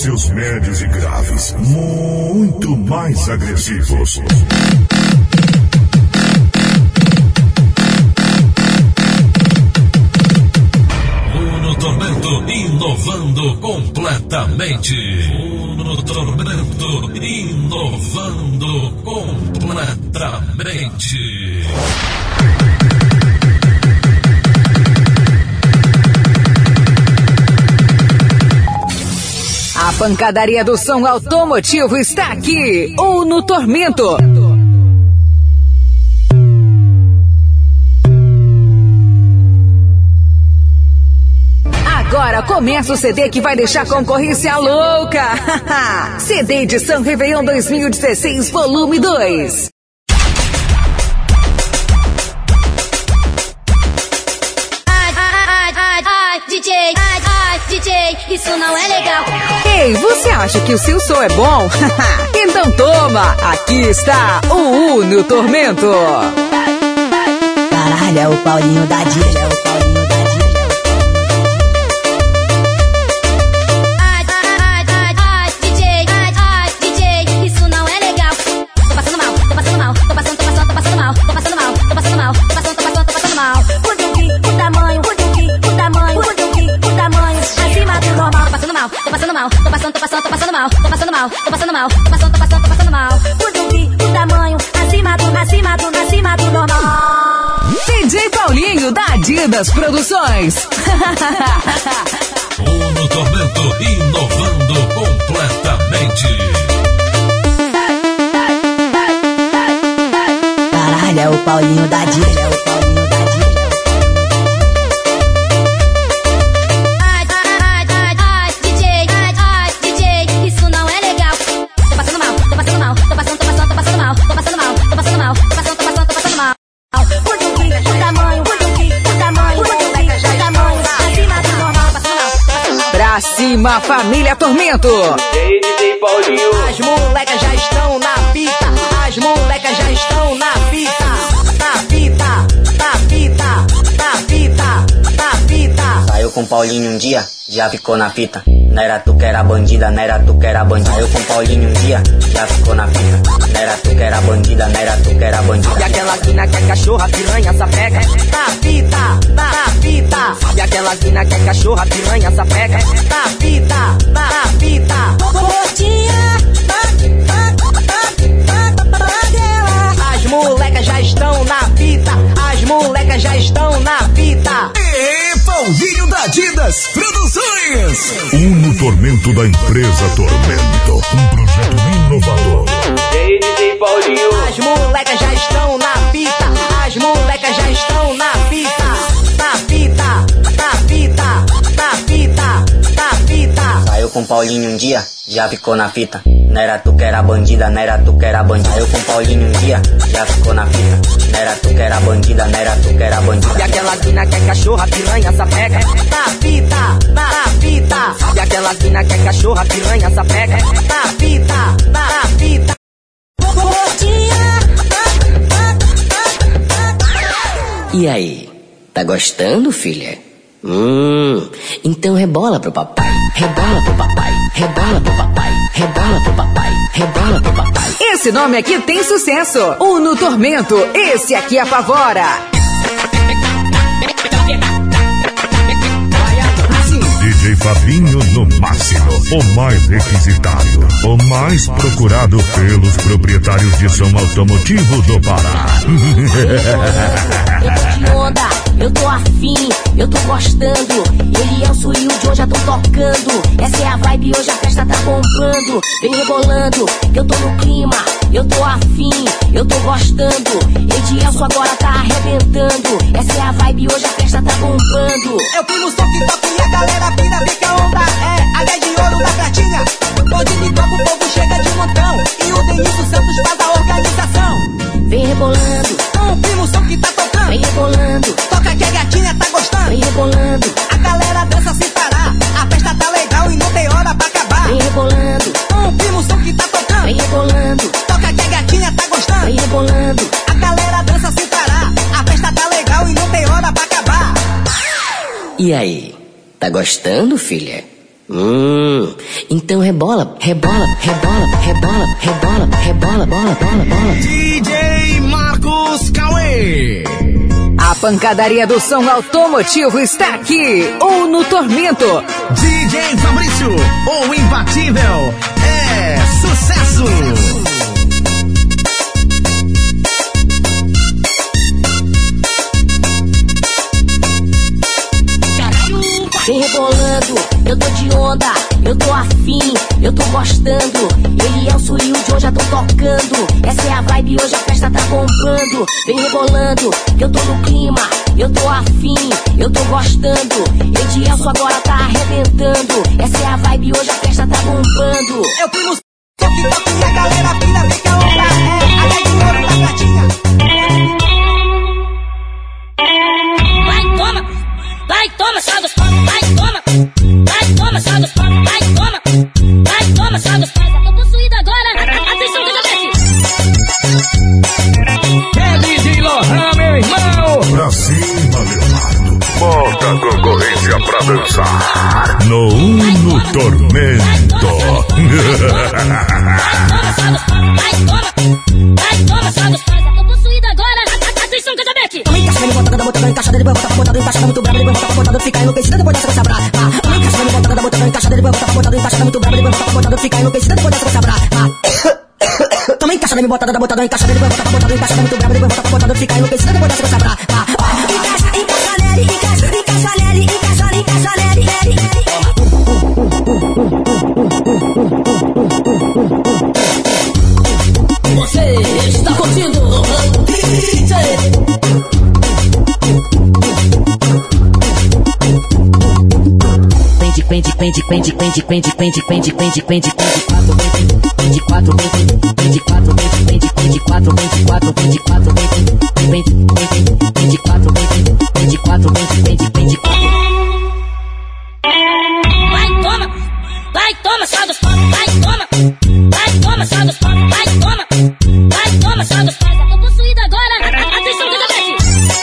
seus médios e graves, muito mais agressivos. Uno Tormento inovando completamente. Uno Tormento inovando completamente. A pancadaria do som automotivo está aqui, Uno Tormento. Agora começa o CD que vai deixar a concorrência louca. CD edição Réveillon 2016, volume 2. DJ, isso não é legal. Ei, você acha que o seu som é bom? Então toma, aqui está o Uno Tormento. Caralho, é o Paulinho da Dília, é o Paulinho da Dília. DJ, isso não é legal. Tô passando mal. Tô passando mal. Acima do normal. DJ Paulinho da Adidas Produções. Uno Tormento inovando completamente. Caralho, é o Paulinho da Dília, é o Paulinho da Dília. DJ, isso não é legal. Tô passando mal. Pra cima, família Tormento. DJ Paulinho. As molecas já estão na fita. As molecas já estão na fita. Saiu com Paulinho um dia, já ficou na fita. Não era tu que era bandida, não era tu que era bandida. Saiu com Paulinho um dia, já ficou na fita. Não era tu que era bandida, não era tu que era bandida. E aquela mina que é cachorra, piranha, sapeca. Na fita. E aquela mina que é cachorra, piranha, sapeca. Na fita. Gordinha. As molecas já estão na fita. As molecas já estão na fita. Paulinho da Adidas Produções. Uno Tormento da empresa Tormento. Um projeto inovador. DJ Paulinho. As molecas já estão na fita. As molecas já estão na fita. Saiu com Paulinho um dia, já ficou na fita. Não era tu que era bandida, não era tu que era bandida. Saiu com Paulinho um dia, já ficou na fita. Não era tu que era bandida, não era tu que era bandida. E aquela mina que é cachorra, piranha, sapeca. Na fita. E aquela mina que é cachorra, piranha, sapeca. Na fita. E aí, tá gostando, filha? Então rebola pro papai, rebola pro papai, rebola pro papai, rebola pro papai, rebola pro papai. Esse nome aqui tem sucesso. Uno Tormento, esse aqui apavora. DJ Fabinho no máximo. O mais requisitado. O mais procurado pelos proprietários de som automotivo do Pará. Eu tô de onda, eu tô afim, eu tô gostando. Ele é o Suí, de hoje já tô tocando. Essa é a vibe, hoje a festa tá bombando. Vem rebolando, que eu tô no clima. Eu tô afim, eu tô gostando. Edielso agora tá arrebentando. Essa é a vibe, hoje a festa tá bombando. Eu fui no som que toca e a galera vira, fica onda. É, a 10 de ouro da pratinha. Pode me toca, o povo chega de montão. E o Denilson Santos faz a organização. Vem rebolando, primo o som que tá tocando. vem rebolando, Toca que a gatinha tá gostando. vem rebolando, A galera dança sem parar. A festa tá legal e não tem hora pra acabar. vem rebolando, Primo o som que tá tocando. vem rebolando, Toca que a gatinha tá gostando. vem rebolando. A galera dança sem parar. A festa tá legal e não tem hora pra acabar. E aí, tá gostando, filha? Então rebola, rebola, rebola, rebola, rebola, rebola, bola, bola, bola. DJ Marcos Cauê. A pancadaria do som automotivo está aqui, ou no Tormento. DJ Fabrício, o imbatível, é sucesso. Vem rebolando, eu tô de onda, eu tô afim, eu tô gostando. Ele é o Sul e o Joe já tão tocando. Essa é a vibe, hoje a festa tá bombando. Vem rebolando, eu tô no clima, eu tô afim, eu tô gostando. Edielso agora tá arrebentando. Essa é a vibe, hoje a festa tá bombando. Eu fui no toque e a galera pira, vem que a outra é a de ouro da gatinha. Vai, toma! Vai, toma, só dos pais, vai, toma! Vai, toma, só dos pais, vai, toma! Vai, toma, só dos pais, eu tô possuído agora! Atenção, Cajabete! É DJ Lohan, meu irmão! Pra cima, Leonardo. Bota a concorrência pra dançar. No Uno Tormento. Vai, toma! Vai, toma, só dos pais, eu tô possuído agora! Atenção, Cajabete! Toma encaixa, vem botando em caixa dele, vai botar pra botando em caixa, muito brabo, ele vai botar pra botando, fica enlouquecido, depois dessa coisa brava. Toma encaixa, vem botando em caixa dele, vai botar pra botando em caixa, muito brabo, ele vai botar pra botando, fica enlouquecido, depois dessa coisa brava. Toma encaixa, vem botando em caixa dele, vai botar pra botando em caixa, muito brabo, ele vai botar pra botando, fica enlouquecido, depois dessa coisa brava. Encaixa nele, encaixa nele, encaixa nele. Você está curtindo? Vai, toma, só dos pais, vai, toma! Vai, toma, só dos pais, vai, toma! Vai, toma, só dos pais, eu tô possuído agora! Atenção, Cajabete!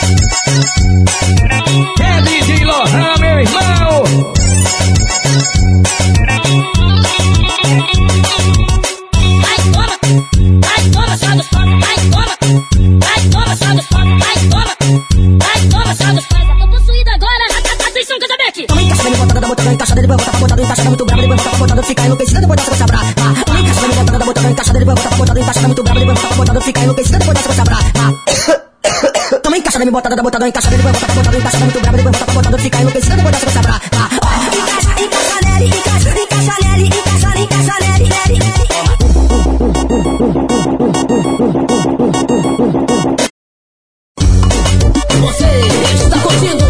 É DJ Lohan, meu irmão! Vai, toma, só dos pais, vai, toma! Vai, toma, só dos pais, vai, toma! Vai, toma, só dos pais, eu tô possuído agora! Atenção, Cajabete! Toma encaixa, vem botando em caixa dele, vai botar pra botando em caixa, muito brabo, ele vai botar pra botando, fica enlouquecido, depois dessa coisa brava. Toma encaixa, vem botando em caixa dele, vai botar pra botando em caixa, muito brabo, ele vai botar pra botando, fica enlouquecido, depois dessa coisa brava. Toma encaixa, vem botando em caixa dele, vai botar pra botando em caixa, muito brabo, ele vai botar pra botando, fica enlouquecido, depois dessa coisa brava. Encaixa nele, encaixa nele. Você está curtindo?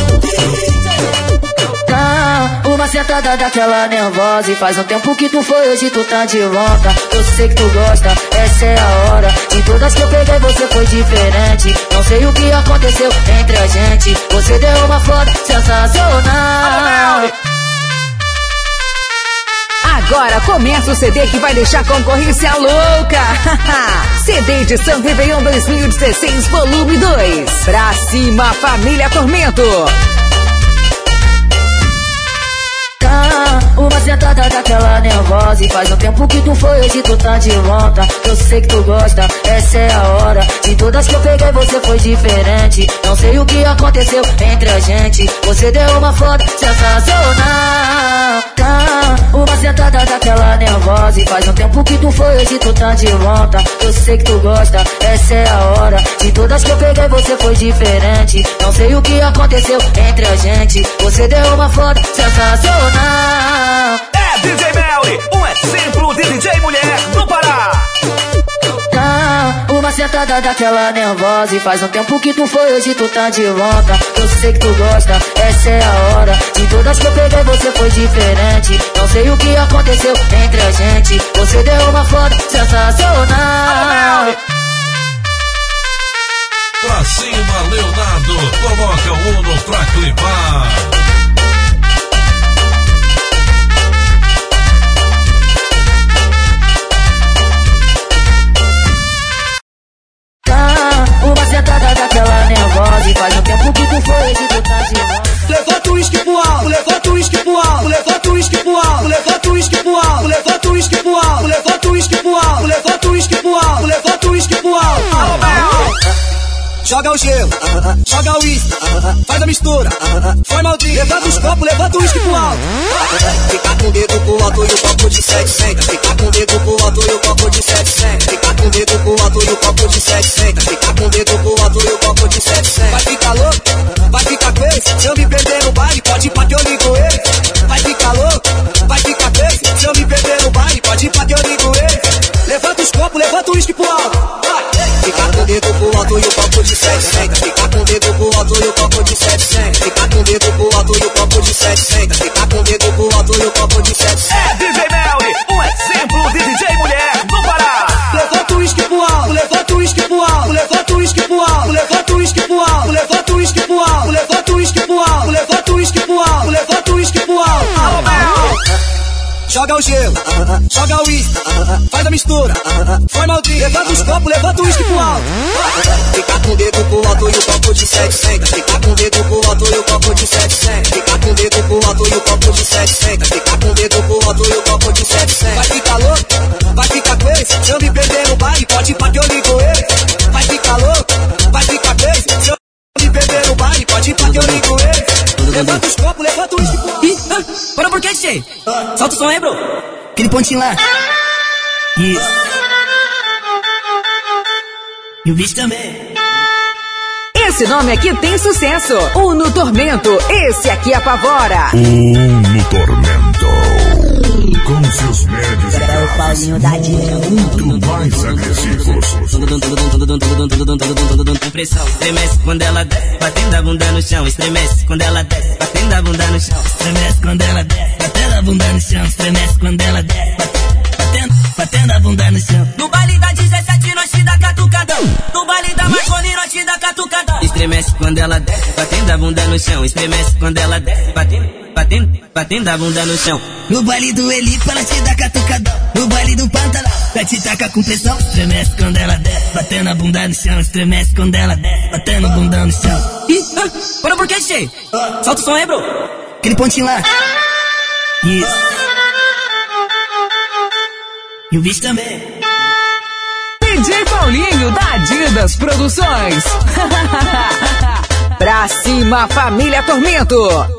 Uma sentada daquela nervosa e faz um tempo que tu foi, hoje tu tá de volta. Eu sei que tu gosta, essa é a hora. De todas que eu peguei você foi diferente. Não sei o que aconteceu entre a gente. Você deu uma foda sensacional. Agora começa o CD que vai deixar a concorrência louca. CD edição Réveillon 2016, volume 2. Pra cima, família Tormento. Uma sentada daquela nervosa e faz um tempo que tu foi, hoje tu tá de volta. Eu sei que tu gosta, essa é a hora. De todas que eu peguei você foi diferente. Não sei o que aconteceu entre a gente. Você deu uma foto sensacional. Uma sentada daquela nervosa e faz um tempo que tu foi, hoje tu tá de volta. Eu sei que tu gosta, essa é a hora. De todas que eu peguei você foi diferente. Não sei o que aconteceu entre a gente. Você deu uma foto sensacional. É DJ Melly, um exemplo de DJ mulher do Pará. Uma sentada daquela nervosa e faz um tempo que tu foi, hoje tu tá de volta. Eu sei que tu gosta, essa é a hora. De todas que eu peguei você foi diferente. Não sei o que aconteceu entre a gente. Você deu uma foto sensacional. Pra cima, Leonardo, coloca o Uno pra clipar. Uma sentada daquela nervosa e faz um tempo que tu foi, hoje tu tá de volta. Levanta o uísque pro alto, levanta o uísque pro pro alto, levanta o uísque pro alto, levanta o uísque pro alto, levanta o uísque pro alto, levanta o uísque pro alto, levanta o uísque pro alto, levanta o uísque pro alto. Joga o gelo, joga o uísque, faz a mistura, forma o drink. Levanta os copos, levanta o uísque pro alto. Fica com o dedo pro alto e o copo de 700. Fica com o dedo pro alto e o copo de 700. Fica com o dedo pro alto e o copo de 700. Fica com o dedo pro alto e o copo de 700. Vai ficar louco, vai ficar crazy. Se eu me perder no baile, pode ir pra que eu ligo ele. Vai ficar louco, vai ficar crazy. Se eu me perder no baile, pode ir pra que eu ligo ele. Levanta os copos, levanta o uísque pro alto. Fica com o dedo pro alto e o copo de 700. Fica com o dedo pro alto e o copo de 700. Fica com o dedo pro alto e o copo de 700. Fica com o dedo pro alto e o copo de 700. É DJ Melly, um exemplo de DJ mulher do Pará. Levanta o uísque pro alto, levanta o uísque pro alto, levanta o uísque pro alto, levanta o uísque pro alto, levanta o uísque pro alto, levanta o uísque pro alto, levanta o uísque pro alto, levanta o uísque pro alto. Joga o gelo, joga o uísque, faz a mistura, forma o drink. Levanta os copos, levanta o uísque pro alto. Fica com o dedo pro alto e o copo de 700. Fica com o dedo pro alto e o copo de 700. Fica com o dedo pro alto e o copo de 700. Fica com o dedo pro alto e o copo de 700. Vai ficar louco, vai ficar crazy. Se eu me perder no baile, pode ir pra que eu ligo ele. Vai ficar louco, vai ficar crazy. Se eu me perder no baile, pode ir pra que eu ligo ele. Levanta os copos, levanta o uísque pro alto. Parou por quê, Che? Solta o som aí, bro. Aquele pontinho lá. Isso. E o bicho também. Esse nome aqui tem sucesso. Uno Tormento. Esse aqui apavora. Uno Tormento. Com seus médios É o Paulinho da Dica. muito mais agressivos. Pressão, estremece quando ela desce, batendo a bunda no chão. Estremece quando ela desce, batendo a bunda no chão. Estremece quando ela desce, batendo a bunda no chão. Estremece quando ela desce, batendo a bunda no chão. No baile da 17 nós te dá catucadão. No baile da Marconi nós te dá catucadão. Estremece quando ela desce, batendo a bunda no chão. Estremece quando ela desce, batendo a bunda no chão. No baile do Elipa ela te dá catucadão. No baile do Pantanal ela te taca com pressão. Estremece quando ela desce, batendo a bunda no chão. Estremece quando ela desce, batendo a bunda no chão. Parou por quê, Che? Solta o som aí, bro. Aquele pontinho lá. Isso. E o bicho também. DJ Paulinho da Adidas Produções. Pra cima, família Tormento.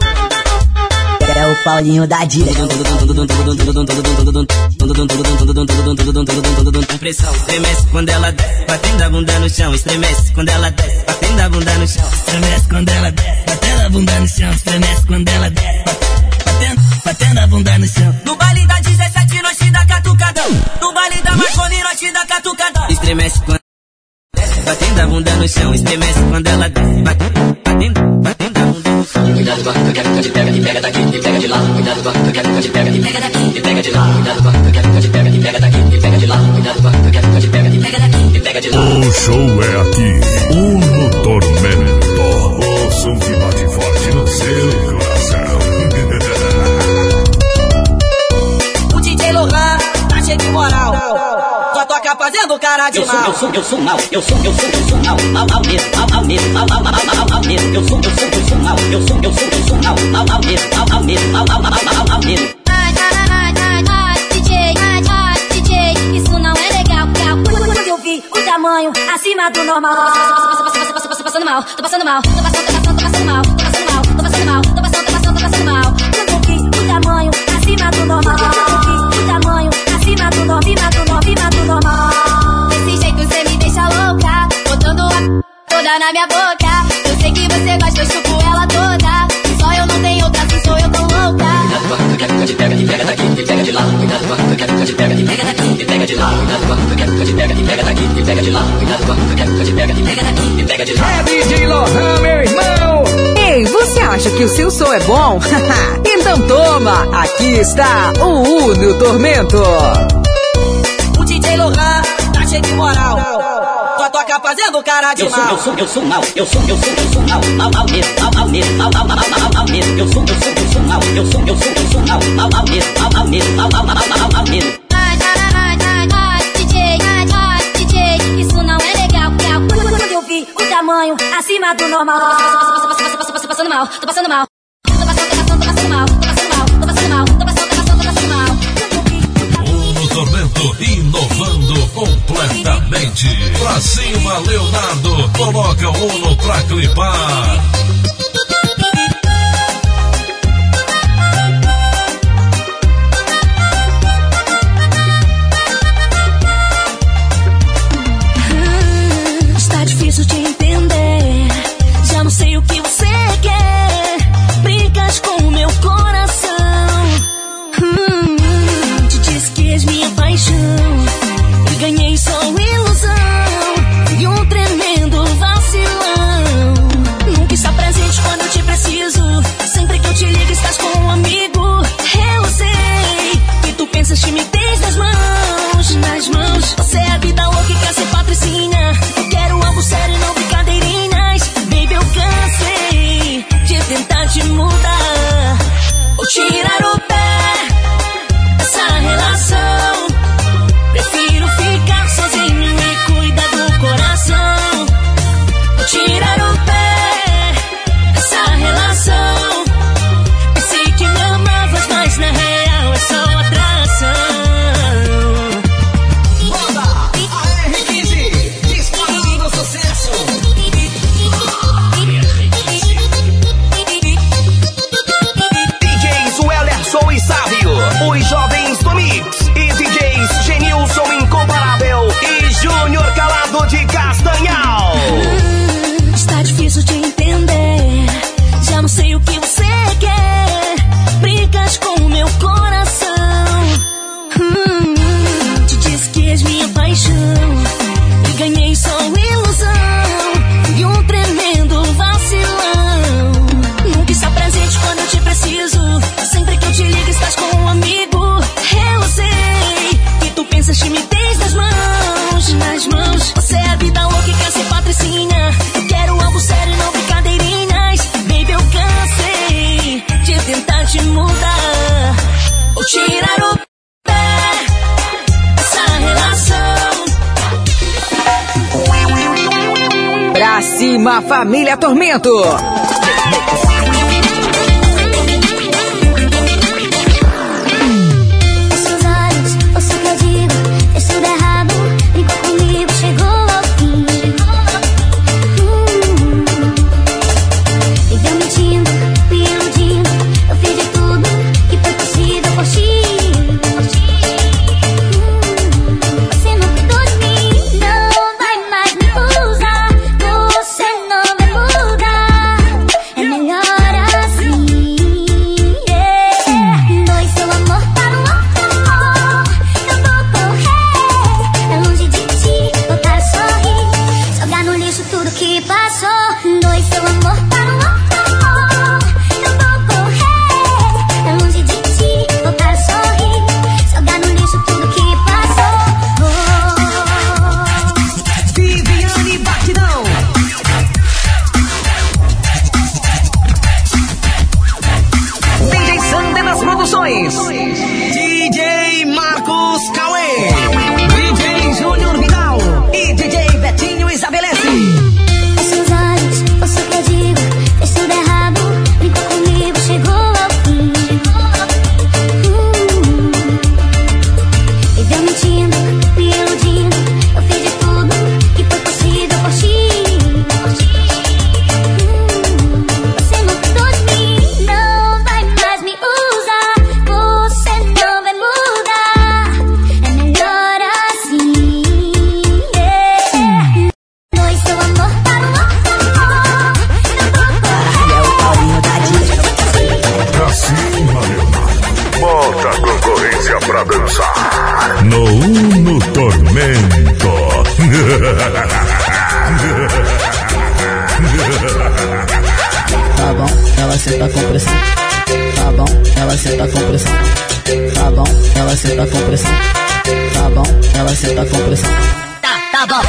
É o Paulinho da Dica. Pressão, estremece quando ela desce, batendo a bunda no chão. Estremece quando ela desce, batendo a bunda no chão. Estremece quando ela desce, batendo a bunda no chão. Estremece quando ela desce, batendo a bunda no chão. No baile da 17 nós te dá catucadão. No baile da Marconi nós te dá catucadão. Estremece quando desce, batendo a bunda no chão. Estremece quando ela desce, batendo a bunda no chão. Cuidado com a que eu te pega, e pega daqui, e pega de lá. Cuidado com a que eu te pega, e pega daqui, e pega de lá. Cuidado com a que eu te pega, e pega daqui, e pega de lá. Cuidado com a que eu te pega, e pega daqui, e pega de lá. O show é aqui, Uno Tormento. O som que bate forte no seu coração. O DJ Lohan tá cheio de moral. Só toca fazendo cara de mal. Eu sou mal, eu sou mal, mal mesmo, mal mesmo, mal mesmo. Eu sou mal, eu sou mal mesmo, mal mesmo. DJ, isso não é legal. Quando eu vi o tamanho acima do normal, tô passando mal. Quando eu vi o tamanho acima do normal, acima do normal. Desse jeito cê me deixa louca, botando a toda na minha boca. Eu sei que você gosta, eu chupo ela toda. Só eu não tenho outra, assim sou eu tão louca. Cuidado com a que eu te pega, e pega daqui, e pega de lá. Cuidado com a que eu te pega, e pega daqui, e pega de lá. Cuidado com a que eu te pega, e pega daqui, e pega de lá. Cuidado com a que eu te pega, e pega daqui, e pega de lá. É DJ Lohan, meu irmão. Ei, você acha que o seu som é bom? Então toma, aqui está o Uno Tormento. O DJ Lohan tá cheio de moral. Só toca fazendo cara de mal. Eu sou mal, eu sou mal mesmo, mal mesmo. Eu sou mal, eu sou mal mesmo, mal mesmo. DJ, isso não é legal. Quando eu vi o tamanho acima do normal, tô passando mal. inovando completamente. Pra cima, Leonardo, coloca o Uno pra clipar. Está difícil de entender, já não sei o que você quer. Brincas com o meu coração. Te disse que és minha paixão e ganhei só ilusão e um tremendo vacilão. Nunca está presente quando eu te preciso. Sempre que eu te ligo estás com um amigo. Eu sei que tu pensas que me tens nas mãos. Nas mãos, você é a vida louca e quer ser patricinha. Eu quero algo sério, não brincadeirinhas. Baby, eu cansei de tentar te mudar ou tirar o pé dessa relação. Prefiro ficar sozinho e cuidar do coração. Vou tirar o pé dessa relação. Pensei que me amavas, mas na real é só atração. Moda, a R15, disparando sucesso. DJs Wellerson e Sávio, os jovens do Mix. E DJs Genilson Incomparável e Júnior Calado de Castanhal. Está difícil de entender, já não sei o que você quer. Brincas com o meu coração. Te disse que és minha paixão e ganhei só ilusão e um tremendo vacilão. Nunca está presente quando eu te preciso. Sempre que eu te ligo estás com um amigo. Eu sei que tu pensas que me tens nas mãos. Nas mãos, você é a vida louca e quer ser patricinha. Eu quero algo sério, não brincadeirinhas. Baby, eu cansei de tentar te mudar ou tirar o pé dessa relação. Pra cima, família Tormento. Seus olhos, eu sei que eu digo, fez tudo errado. Brincou comigo, chegou ao fim. Viveu mentindo, me iludindo. Eu fiz de tudo que foi possível por ti. Você não cuidou de mim, não vai mais me usar. Você não vai mudar, é melhor assim. Dois seu amor para o outro. Eu vou correr pra longe de ti, voltar a sorrir, jogar no lixo tudo que passou. Dois seu amor para o outro. Eu vou correr pra longe de ti, voltar a sorrir, jogar no lixo tudo que passou. Viviane Batidão. DJ Sander nas produções. DJ Marcos Cauê. DJ Júnior Vidal. E DJ Betinho estabelece. Seus olhos, eu sei que eu digo, fez tudo errado. Brincou comigo, chegou ao fim. Viveu mentindo, me iludindo. Eu fiz de tudo que foi possível por ti. Você não cuidou de mim, não vai mais me usar. Você não vai mudar, é melhor assim. Dois seu amor para o outro. Eu vou correr. É o Paulinho da Disney. Pra cima, Leonardo. Bota a concorrência pra dançar. No Uno Tormento. Tá bom, ela senta com pressão. Tá bom, ela senta com pressão. Tá bom, ela senta com pressão. Tá bom, ela senta com pressão. Tá bom.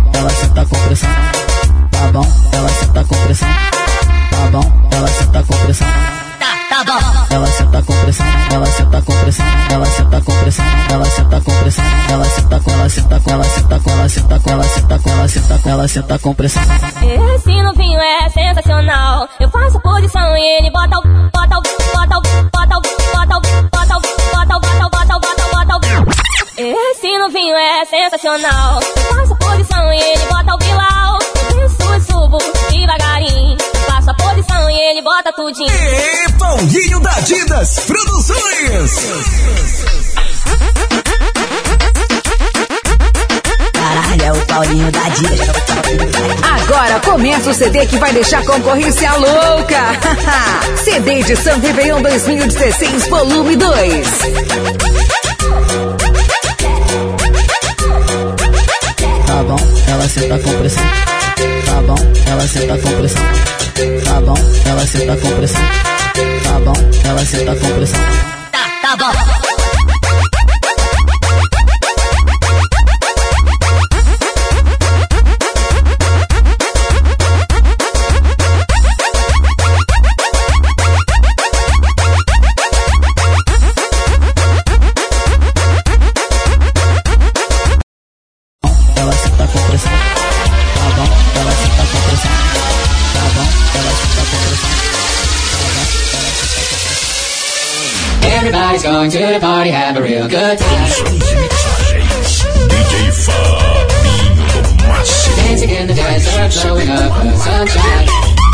Tá bom, ela senta com pressão. Tá bom, ela senta com pressão. pressão. Tá bom. Ela senta com pressão, ela senta com pressão, ela senta com pressão, ela senta com pressão, ela senta com, ela senta com, ela senta com, ela senta com, ela senta com, ela senta com, ela senta com pressão. Esse novinho é sensacional. Eu faço a posição e ele bota o Esse novinho é sensacional. Eu faço a posição e ele bota o bilau. Eu desço e subo devagarinho. Faço a posição e ele bota tudinho. E Paulinho da Adidas Produções. Caralho, é o Paulinho da Adidas. Agora começa o CD que vai deixar a concorrência louca. CD edição Réveillon 2016, volume 2. Tá bom, ela senta com pressão. Tá bom, ela senta com pressão. Tá bom, ela senta com pressão. Tá bom, ela senta com pressão. Tá bom. Everybody's going to the party, have a real good time. DJ Fabinho do Máximo. Dancing in the desert, blowing up the sunshine.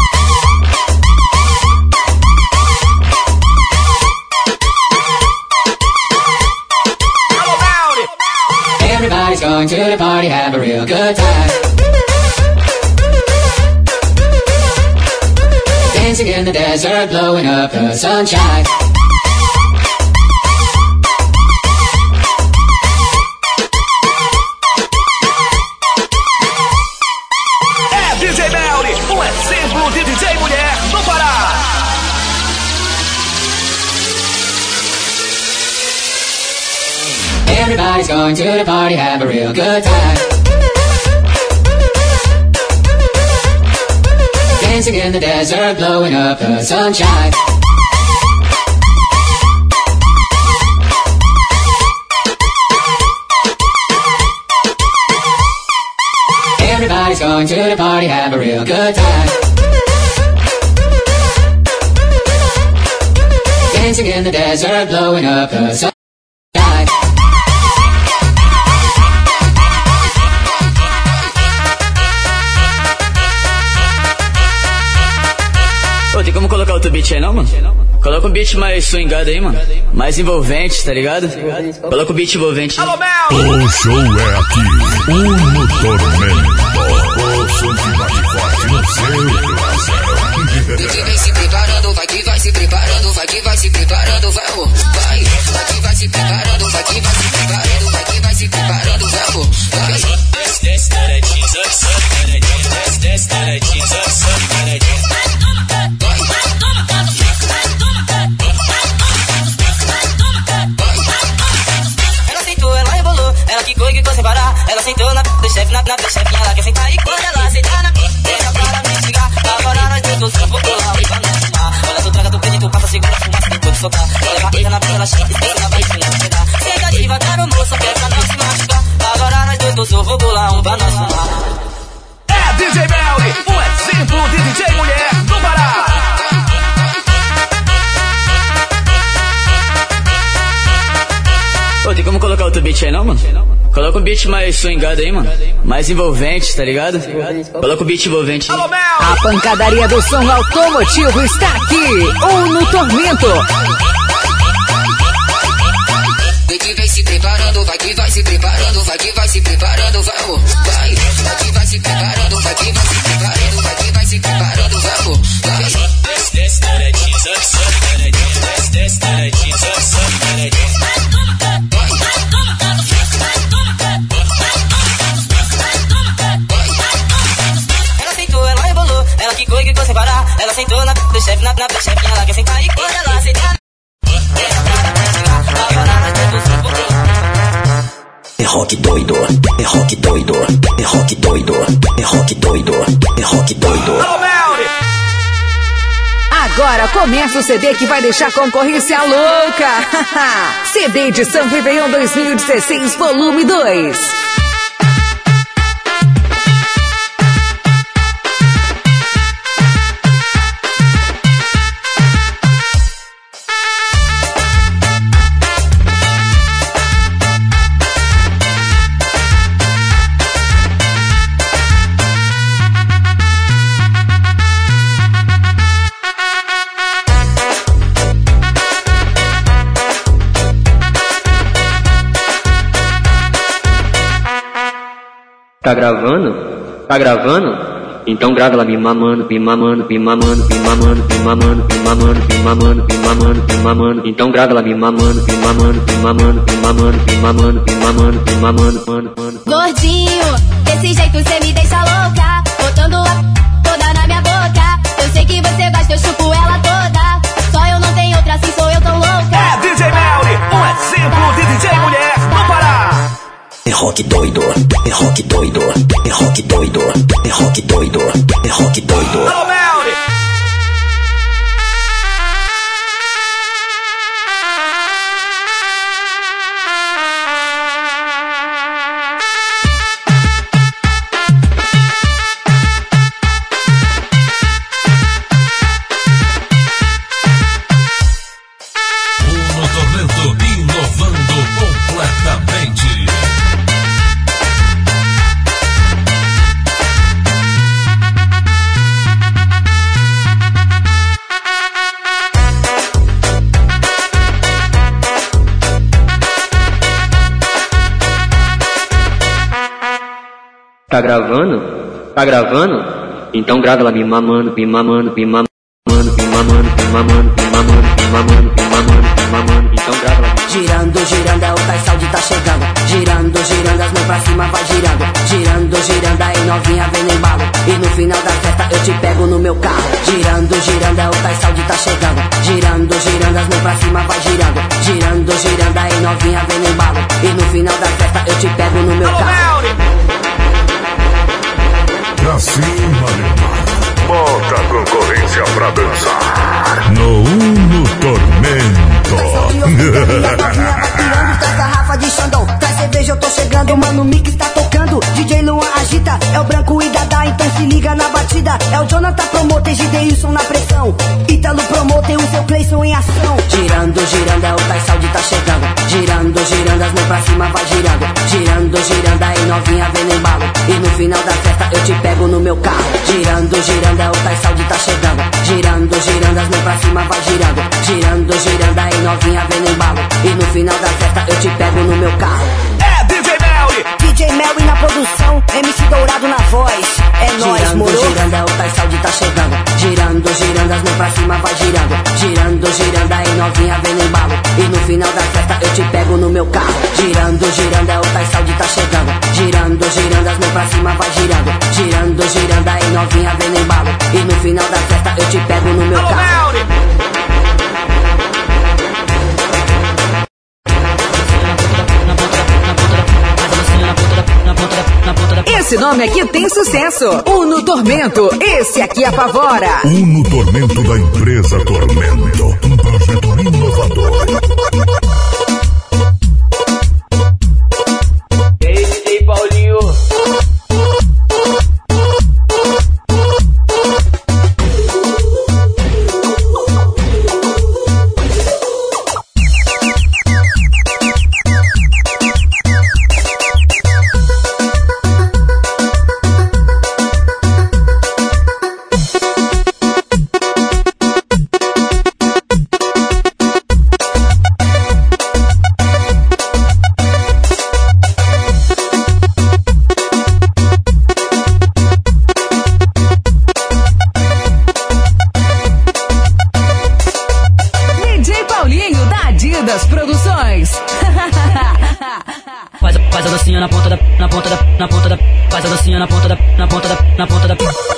Everybody's going to the party, have a real good time. Dancing in the desert, blowing up the sunshine. Everybody's going to the party, have a real good time. Dancing in the desert, blowing up the sunshine. Everybody's going to the party, have a real good time. Dancing in the desert, blowing up the sunshine. Pô, tem como colocar outro beat aí não, mano? Coloca um beat mais swingado aí, mano. Mais envolvente, tá ligado? Coloca o beat envolvente. O show é aqui, no Tormento. O som que bate forte no seu coração. Que vem se preparando, vai que vai se preparando, vai que vai se preparando, vai, vai que vai se preparando, vai que vai se preparando, vai que vai se preparando, vai. Ela sentou, ela rebolou, ela quicou e quicou sem parar. Ela sentou na do chefe, na do chefe, ela quer sentar e quando ela sentar na deixa para me xingar. Agora nós dois vamos pular e vamos fumar. Olha, tu traga, tu prende, tu passa, segura a fumaça, depois de soltar. Olha, batida na pista, ela chega, esquece na bike, não pegar. Senta devagar, o moço, que é pra não se machucar. Agora nós dois vamos pular pra nós fumar. É DJ Melly, um exemplo de DJ mulher do Pará. Pô, tem como colocar outro beat aí não, mano? Coloca um beat mais swingado aí, mano. Mais envolvente, tá ligado? Coloca o beat envolvente. A pancadaria do som automotivo está aqui, no Tormento. Vai que vai se preparando, vai que vai se preparando, vai que vai se preparando, vai que vai se preparando, vai que vai se preparando, vai que vai se preparando, vai. Ela sentou, ela rebolou, ela quicou e quicou sem parar. Ela sentou na do chefe, na do chefe, ela quer sentar e quando ela sentar é rock doido, é rock doido, é rock doido, é rock doido, é rock doido. Agora começa o CD que vai deixar a concorrência louca. CD edição Réveillon 2016, volume 2. Tá gravando? Tá gravando? Então grava ela me mamando, me mamando, me mamando, me mamando, me mamando, me mamando, me mamando, me mamando, me mamando. Então grava ela me mamando, me mamando, me mamando, me mamando, me mamando, me mamando, me mamando, mano. Gordinho, desse jeito cê me deixa louca, botando a toda na minha boca. Eu sei que você gosta, eu chupo ela toda. Só eu não tenho outra, assim sou eu tão louca. É DJ Melly, um exemplo de DJ mulher do Pará. É rock doido, é rock doido, é rock doido, é rock doido, é rock doido. Alô, Melly! No Tormento, inovando completamente. Tá gravando? Tá gravando? Então grava ela me mamando, me mamando, me mamando, me mamando, me mamando, me mamando, me mamando, me mamando, me mamando. Então grava ela. Girando, girando, é o Tais Saúde tá chegando. Girando, girando, as mãos pra cima vai girando. Girando, girando, aí novinha vem no embalo. E no final da festa eu te pego no meu carro. Girando, girando, é o Tais Saúde tá chegando. Girando, girando, as mãos pra cima vai girando. Girando, girando, aí novinha vem no embalo. E no final da festa eu te pego no meu carro. Pra cima, Leonardo. Bota a concorrência pra dançar. No Tormento. Traz garrafa de Xandão, traz cerveja, eu tô chegando. Mano, o Mix tá tocando, DJ Luan agita. É o Branco e Dada, então se liga na batida. É o Jonathan Promoter, Gideilson na pressão. Ítalo Promoter, o seu Cleison em ação. Girando, girando, é o Tais Saúde tá chegando. Girando, girando, as mãos pra cima vai girando. Girando, girando, aí novinha vem no embalo. E no final da festa eu te pego no meu carro. Girando, girando, é o Tais Saúde tá chegando. Girando, girando, as mãos pra cima vai girando. Girando, girando, aí novinha vem no embalo. E no final da festa eu te pego no meu carro. É DJ Melly! DJ Melly na produção, MC Dourado na voz. É nóis, moro? Girando, girando, é o Tais Saúde tá chegando. Girando, girando, as mãos pra cima vai girando. Girando, girando, aí novinha vem no embalo. E no final da festa eu te pego no meu carro. Girando, girando, é o Tais Saúde tá chegando. Girando, girando, as mãos pra cima vai girando. Girando, girando, aí novinha vem no embalo. E no final da festa eu te pego no meu carro. Esse nome aqui tem sucesso. No Tormento, esse aqui apavora. No Tormento da empresa Tormento. Um projeto inovador. Ei, DJ Paulinho. Faz a dancinha na ponta da, faz a dancinha na ponta da.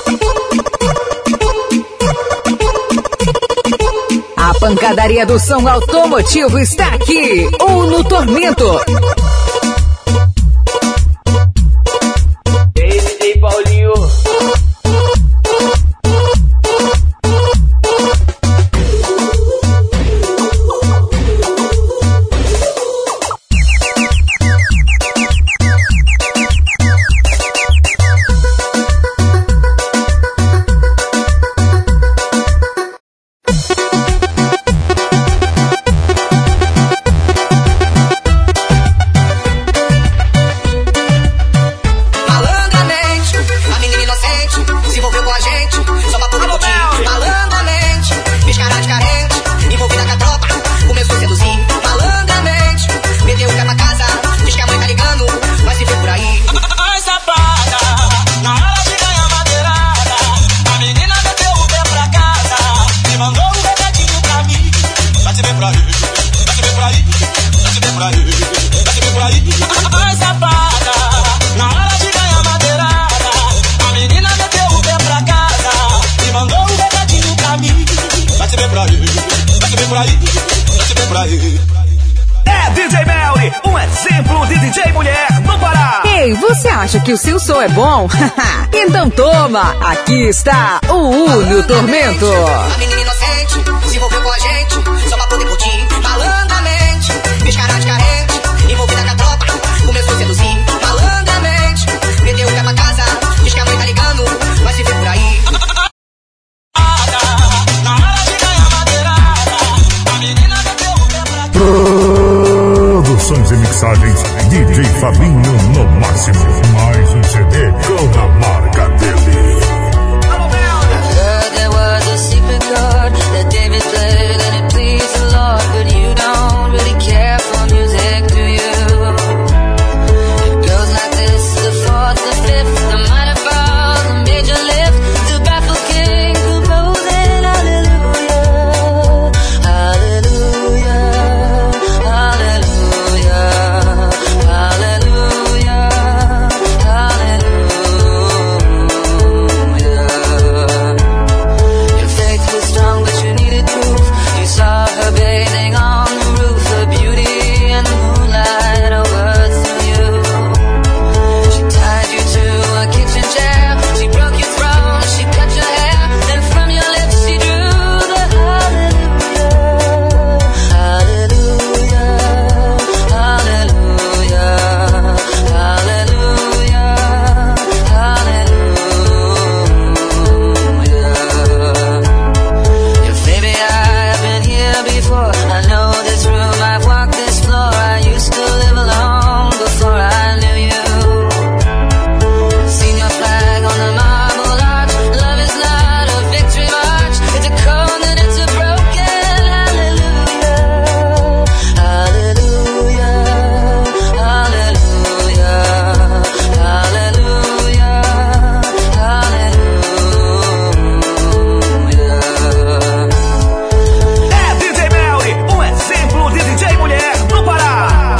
A pancadaria do som automotivo está aqui. No Tormento. Ei, DJ Paulinho. Você vem por aí, você vem por aí. É DJ Melly, um exemplo de DJ mulher no Pará. Ei, você acha que o seu som é bom? Então toma, aqui está o Uno Tormento. A menina inocente se envolveu com a gente só pra poder curtir malandramente. Fez cara de carente, envolvida com a tropa, começou a seduzir malandramente. Vendeu o pé pra casa, diz que a mãe tá ligando, mas se vê por aí. Produções e mixagens DJ Fabinho no máximo. Mais um CD com a marca dele. There was a secret chord that David played and it pleased the Lord, but you don't really care for music, do you? It goes like this: the fourth, the fifth, the minor fall, the major lift, the baffled king composing hallelujah, hallelujah, hallelujah, hallelujah, hallelujah. Your faith was strong, but you needed proof. You saw her bathing on the roof, the beauty and the moonlight are words to you. She tied you to a kitchen chair, she broke your throne, she cut your hair, and from your lips she drew the hallelujah, hallelujah, hallelujah, hallelujah, hallelujah. Your baby, I've been here before. I know this room, I've walked this floor. I used to live alone before I knew you. Seen your flag on the marble arch. Love is not a victory march. It's a cold and it's a broken hallelujah, hallelujah, hallelujah, hallelujah, hallelujah. É DJ Melly, um exemplo de DJ mulher no Pará.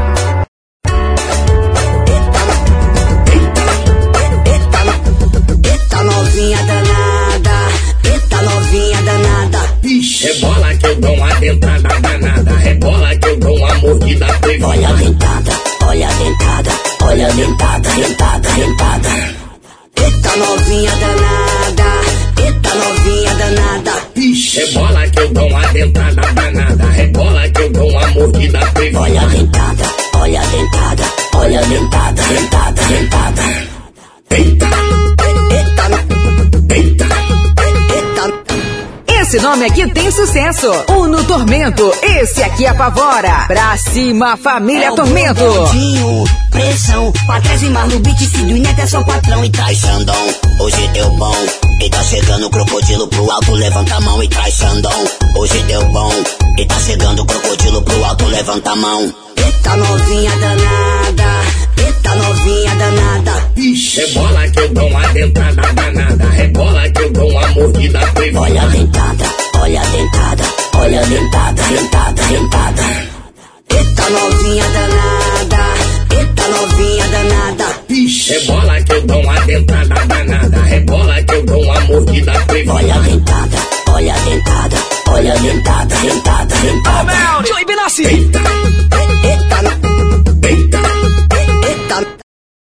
Eita novinha danada, eita novinha danada. Rebola que eu dou uma dentada danada, rebola que eu dou uma mordida privada. Olha a dentada, olha a dentada, olha a dentada, dentada, dentada. Eita novinha danada, eita novinha danada. Rebola que eu dou uma dentada danada, rebola que eu dou uma mordida privada. Olha a dentada, olha a dentada, olha a dentada, dentada, dentada. Eita, eita, eita, eita. Esse nome aqui tem sucesso. Uno Tormento, esse aqui apavora. Pra cima, família Tormento. Gordinho, pressão, pra trás e mais no beat, se do neto é só patrão e traz Xandão. Hoje deu bom, e tá chegando o crocodilo pro alto, levanta a mão e traz Xandão. Hoje deu bom, e tá chegando o crocodilo pro alto, levanta a mão. Eita novinha danada, eita novinha danada. rebola que eu dou uma dentada danada, rebola que eu dou uma mordida privada. Olha a dentada, olha a dentada, olha a dentada, dentada, dentada. Eita novinha danada, eita novinha danada. Rebola que eu dou uma dentada danada, rebola que eu dou uma mordida privada. Olha a dentada, olha a dentada, olha a dentada, dentada, dentada. Joey Benassi. Eita, eita, eita, eita.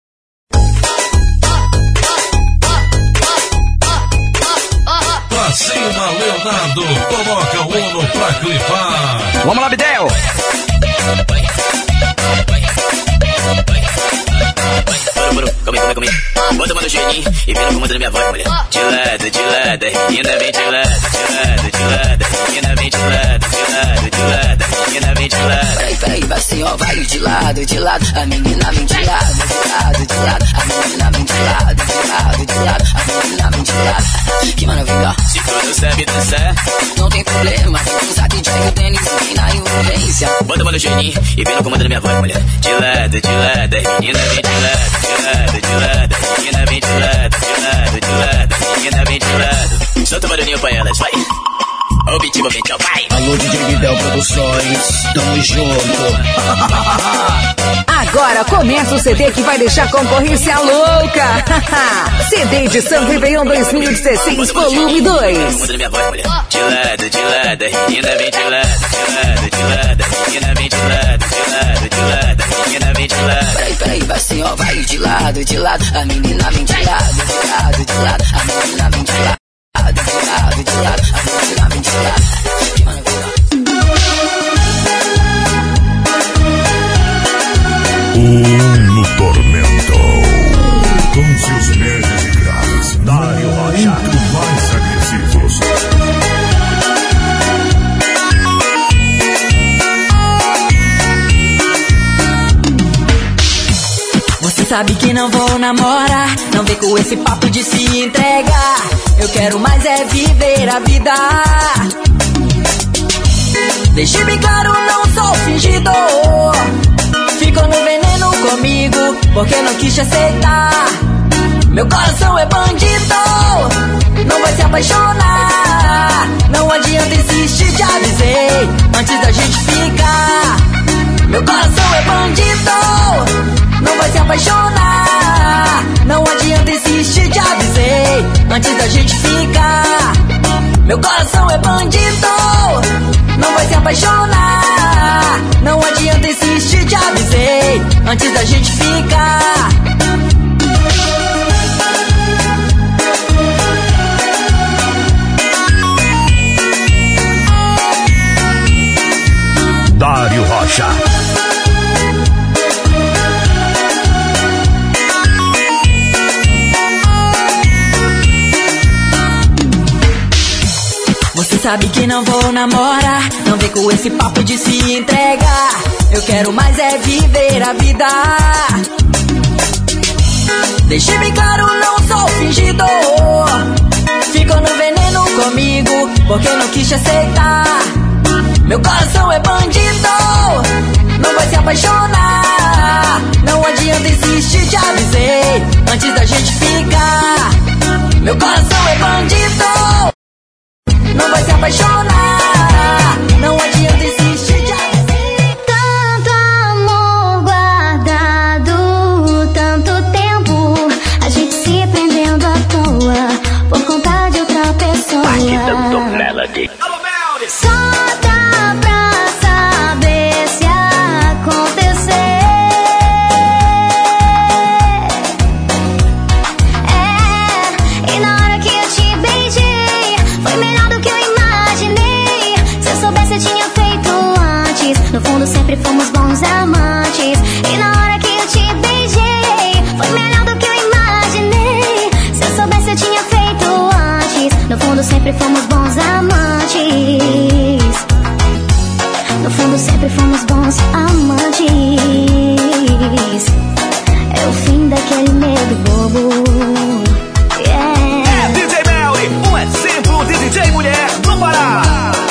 Pra cima, Leonardo, coloca o Uno pra clipar. Vamos lá, Bidel. Come. Bota mano geninho e vira comando na minha voz, mulher. De lado, menina vem de lado, menina vem de lado, menina vem de lado. Peraí, vai assim, ó, vai de lado, a menina vem de lado, a menina vem de lado, a menina vem de lado. Que maravilha. Se tu não sabe dançar, não tem problema, usar DJ e o tênis e na envolvência. Bota mano geninho e vira comando na minha voz, mulher. De lado, menina vem de lado, menina vem de lado, menina vem de lado. Solta o barulhinho pra elas, vai. Objetivamente, ó, vai. Alô, DJ Bidel Produções, tamo junto. Agora começa o CD que vai deixar a concorrência louca. CD edição Réveillon 2016, volume 2. Muda minha voz, mulher. De lado, menina vem de lado, menina vem de lado, menina vem de lado. Peraí, vai assim, ó, vai de lado, a menina vem de lado, a menina vem de lado, a menina vem de lado. No tormento, com seus medos e graves, Dário Rocha, muito mais agressivos. Você sabe que não vou namorar, não vem com esse papo de se entregar. Eu quero mais é viver a vida. Deixe bem claro, não sou fingidor. Ficou no veneno comigo, porque não quis te aceitar. Meu coração é bandido, não vai se apaixonar. Não adianta insistir, te avisei, antes da gente ficar. Meu coração é bandido, não vai se apaixonar. Não adianta insistir, te avisei, antes da gente ficar. Meu coração é bandido, não vai se apaixonar. Não adianta insistir, te avisei, antes da gente ficar. Dário Rocha. Você sabe que não vou namorar, não vem com esse papo de se entregar. Eu quero mais é viver a vida. Deixe bem claro, não sou fingidor. Ficou no veneno comigo, porque não quis te aceitar. Meu coração é bandido, não vai se apaixonar. Não adianta insistir, te avisei, antes da gente ficar. Meu coração é bandido, não vai se apaixonar. Não adianta insistir, te avisei. Tanto amor guardado, tanto tempo, a gente se prendendo à toa, por conta de outra pessoa. Só dá pra saber se acontecer. E na hora que eu te beijei, foi melhor do que eu imaginei. Se eu soubesse eu tinha feito antes. No fundo sempre fomos bons amantes. E na hora que eu te beijei, foi melhor do que eu imaginei. Se eu soubesse eu tinha feito antes. No fundo sempre fomos bons amantes. No fundo sempre fomos bons amantes. É o fim daquele medo bobo. É DJ Melly, um exemplo de DJ mulher do Pará.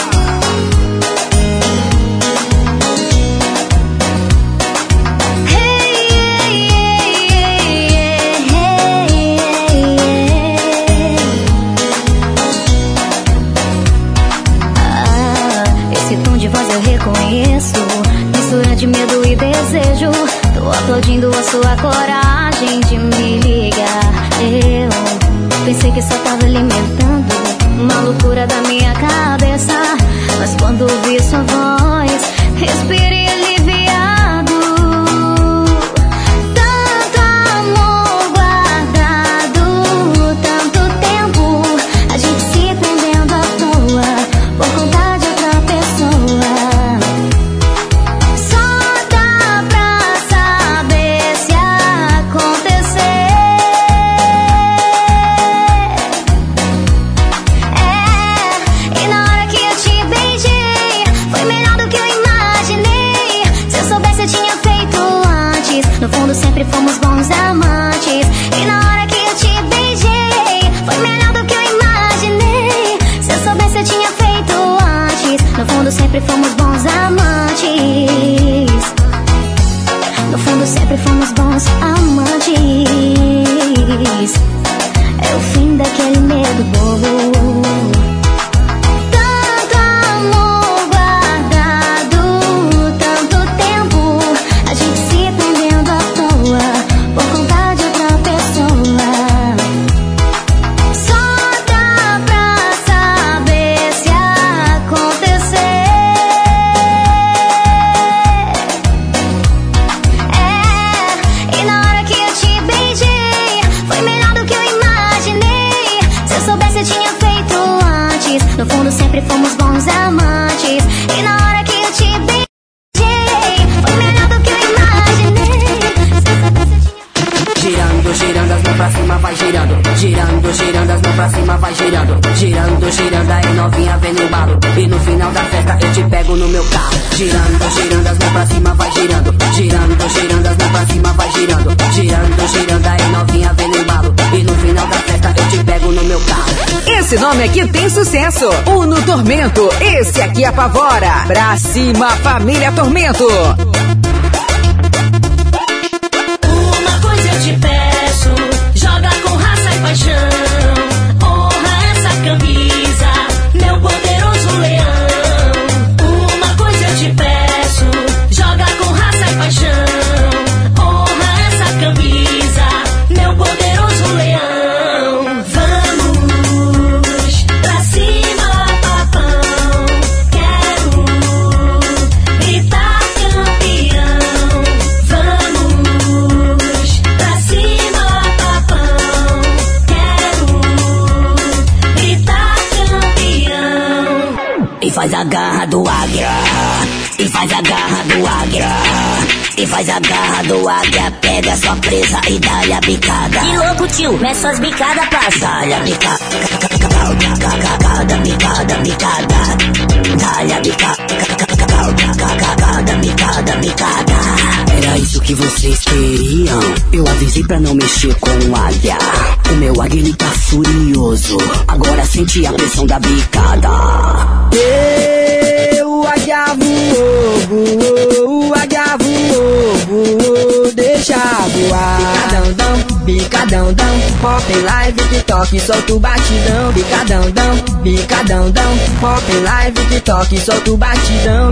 Esse tom de voz eu reconheço, mistura de medo e desejo. Tô aplaudindo a sua coragem de me ligar. Eu pensei que só tava alimentando uma loucura da minha cabeça, mas quando ouvi sua voz, respirei aliviado. Tanto amor guardado, tanto tempo, a gente se prendendo à toa, por conta de outra pessoa. Só dá pra saber se acontecer. E na hora que eu te beijei, foi melhor do que eu imaginei. Se eu soubesse eu tinha feito antes. No fundo sempre fomos bons amantes. E na hora que eu te beijei, foi melhor do que eu imaginei. Se eu soubesse eu tinha feito antes. No fundo sempre fomos bons amantes. No fundo sempre fomos bons amantes. É o fim daquele medo bobo. Tanto amor guardado, tanto tempo, a gente se prendendo te pego no meu carro. Girando, girando as mãos pra cima, vai girando. Girando, girando as mãos pra cima, vai girando. Girando, girando aí novinha vem no embalo. E no final da festa eu te pego no meu carro. Esse nome aqui tem sucesso. Uno Tormento, esse aqui apavora. Pra cima, família Tormento. Uma coisa eu te peço, joga com raça e paixão. Honra essa camisa, meu poderoso leão. Uma coisa eu te peço, joga com raça e paixão. Honra essa camisa, meu poderoso leão. Vamos pra cima, papão. Quero gritar campeão. Vamos pra cima, papão. Quero gritar campeão. E faz a garra do águia. E faz a garra do águia. E faz a garra do águia. Pega sua presa e dá-lhe a bicada. Que louco, tio, mete suas bicadas, parça. Dá-lhe a bicada. Bicada, bicada. Dá-lhe a bicada. Bicada. Era isso que vocês queriam. Eu avisei pra não mexer com o águia. O meu águia ele tá furioso. Agora sente a pressão da bicada. O águia voou, o águia voou, deixa voar. Bicadão, pop em live, TikTok, solta o batidão. Bicadão, pop em live, TikTok, solta o batidão.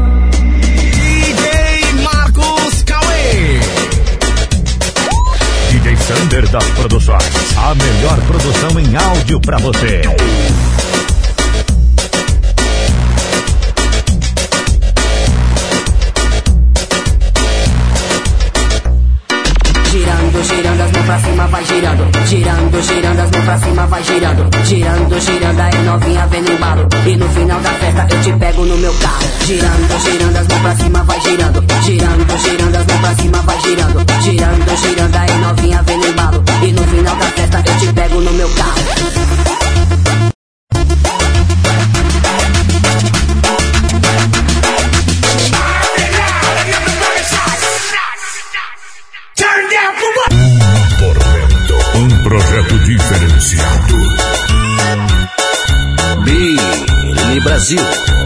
DJ Marcos Cauê. DJ Sander das Produções, a melhor produção em áudio pra você. Girando as mãos pra cima, vai girando. Girando as mãos pra cima, vai girando. Girando aí novinha vem no embalo. E no final da festa eu te pego no meu carro. Girando as mãos pra cima, vai girando. Girando as mãos pra cima, vai girando. Girando aí novinha vem no embalo. E no final da festa eu te pego no meu carro. Um projeto diferenciado. Billy Brasil.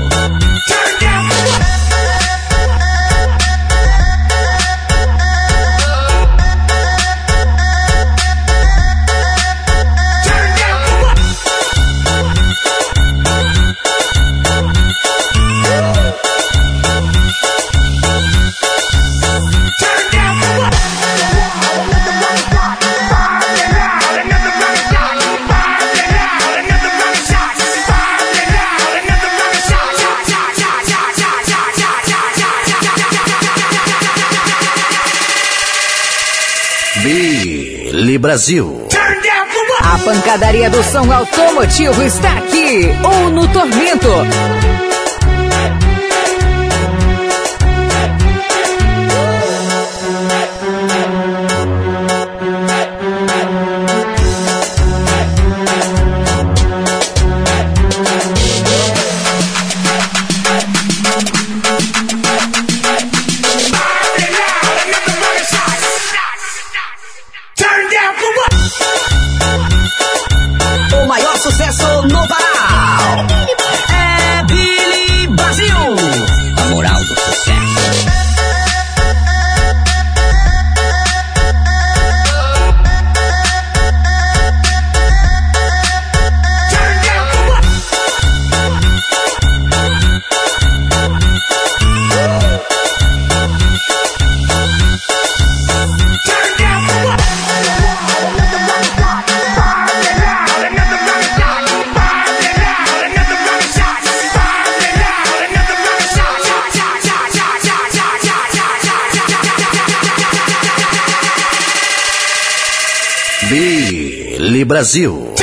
Billy Brasil. A pancadaria do som automotivo está aqui. Uno Tormento. O maior sucesso no Pará é Billy Brasil. A moral do sucesso. Billy Brasil.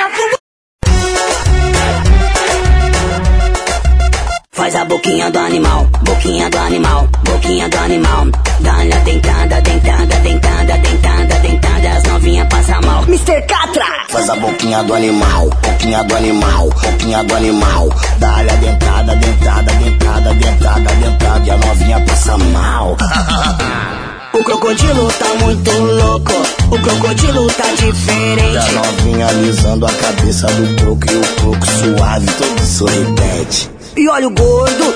Faz a boquinha do animal, boquinha do animal, boquinha do animal. Dá-lhe a dentada, dentada, dentada, dentada, dentada. As novinhas passam mal. Mr. Catra! Faz a boquinha do animal, boquinha do animal, boquinha do animal. Dá-lhe a dentada, dentada, dentada, crocodilo tá muito louco, o crocodilo tá diferente. E a novinha alisando a cabeça do coco e o coco suave, todo sorridente. E olha o gordo,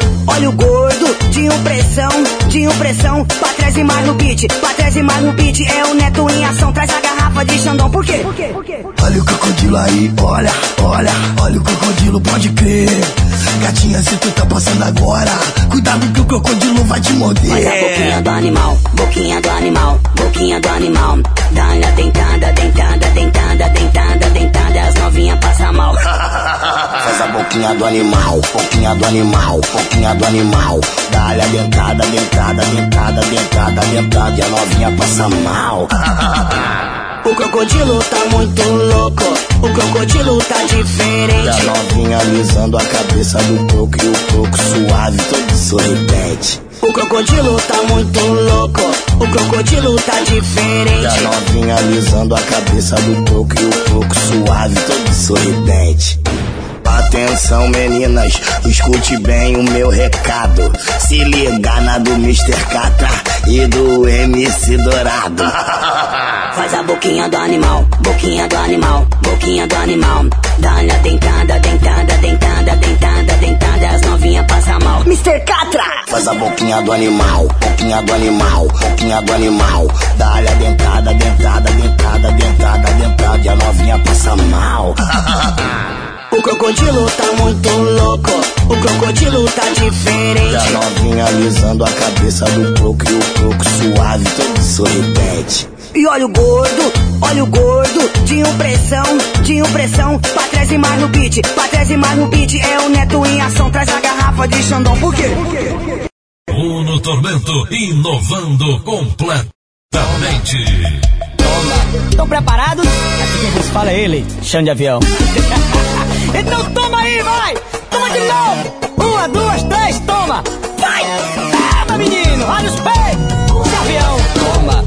de impressão, pra trás e mais no beat, é o Neto em ação, traz a garrafa de Xandão, por quê? Olha o crocodilo aí, olha o crocodilo, pode crer. Gatinha, se tu tá passando agora, cuidado que o crocodilo vai te morder. Faz a boquinha do animal, boquinha do animal, boquinha do animal. Dá-lhe a dentada, dentada, dentada, dentada, dentada, as novinhas passam mal. Faz a boquinha do animal, boquinha do animal, boquinha do animal. Dá-lhe a dentada, dentada, dentada, dentada, dentada, e a novinha passa mal. O crocodilo tá muito louco, o crocodilo tá diferente. E a novinha alisando a cabeça do coco e o coco suave, todo sorridente. O crocodilo tá muito louco, o crocodilo tá diferente. E a novinha alisando a cabeça do coco e o coco suave, todo sorridente. Atenção meninas, escute bem o meu recado. Se liga na do Mr. Catra e do MC Dourado. Faz a boquinha do animal, boquinha do animal, boquinha do animal. Dá-lhe a dentada, dentada, dentada, dentada, dentada, as novinhas passam mal. Mr. Catra! Faz a boquinha do animal, boquinha do animal, boquinha do animal. Dá-lhe a dentada, dentada, dentada, dentada, dentada, e a novinha passa mal. O crocodilo tá muito louco, o crocodilo tá diferente. E a novinha alisando a cabeça do coco e o coco suave, todo sorridente. E olha o gordo, de impressão, pra trás e mais no beat, é o Neto em ação, traz a garrafa de Xandão, por quê? Uno Tormento, inovando completamente. Estão preparados? Aqui quem vos fala é ele, Xande Avião. Então toma aí, vai! Toma de novo! 1, 2, 3, toma! Vai! Toma, menino! Olha os pés! Xande Avião, toma!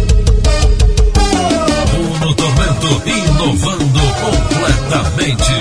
Uno Tormento, inovando completamente.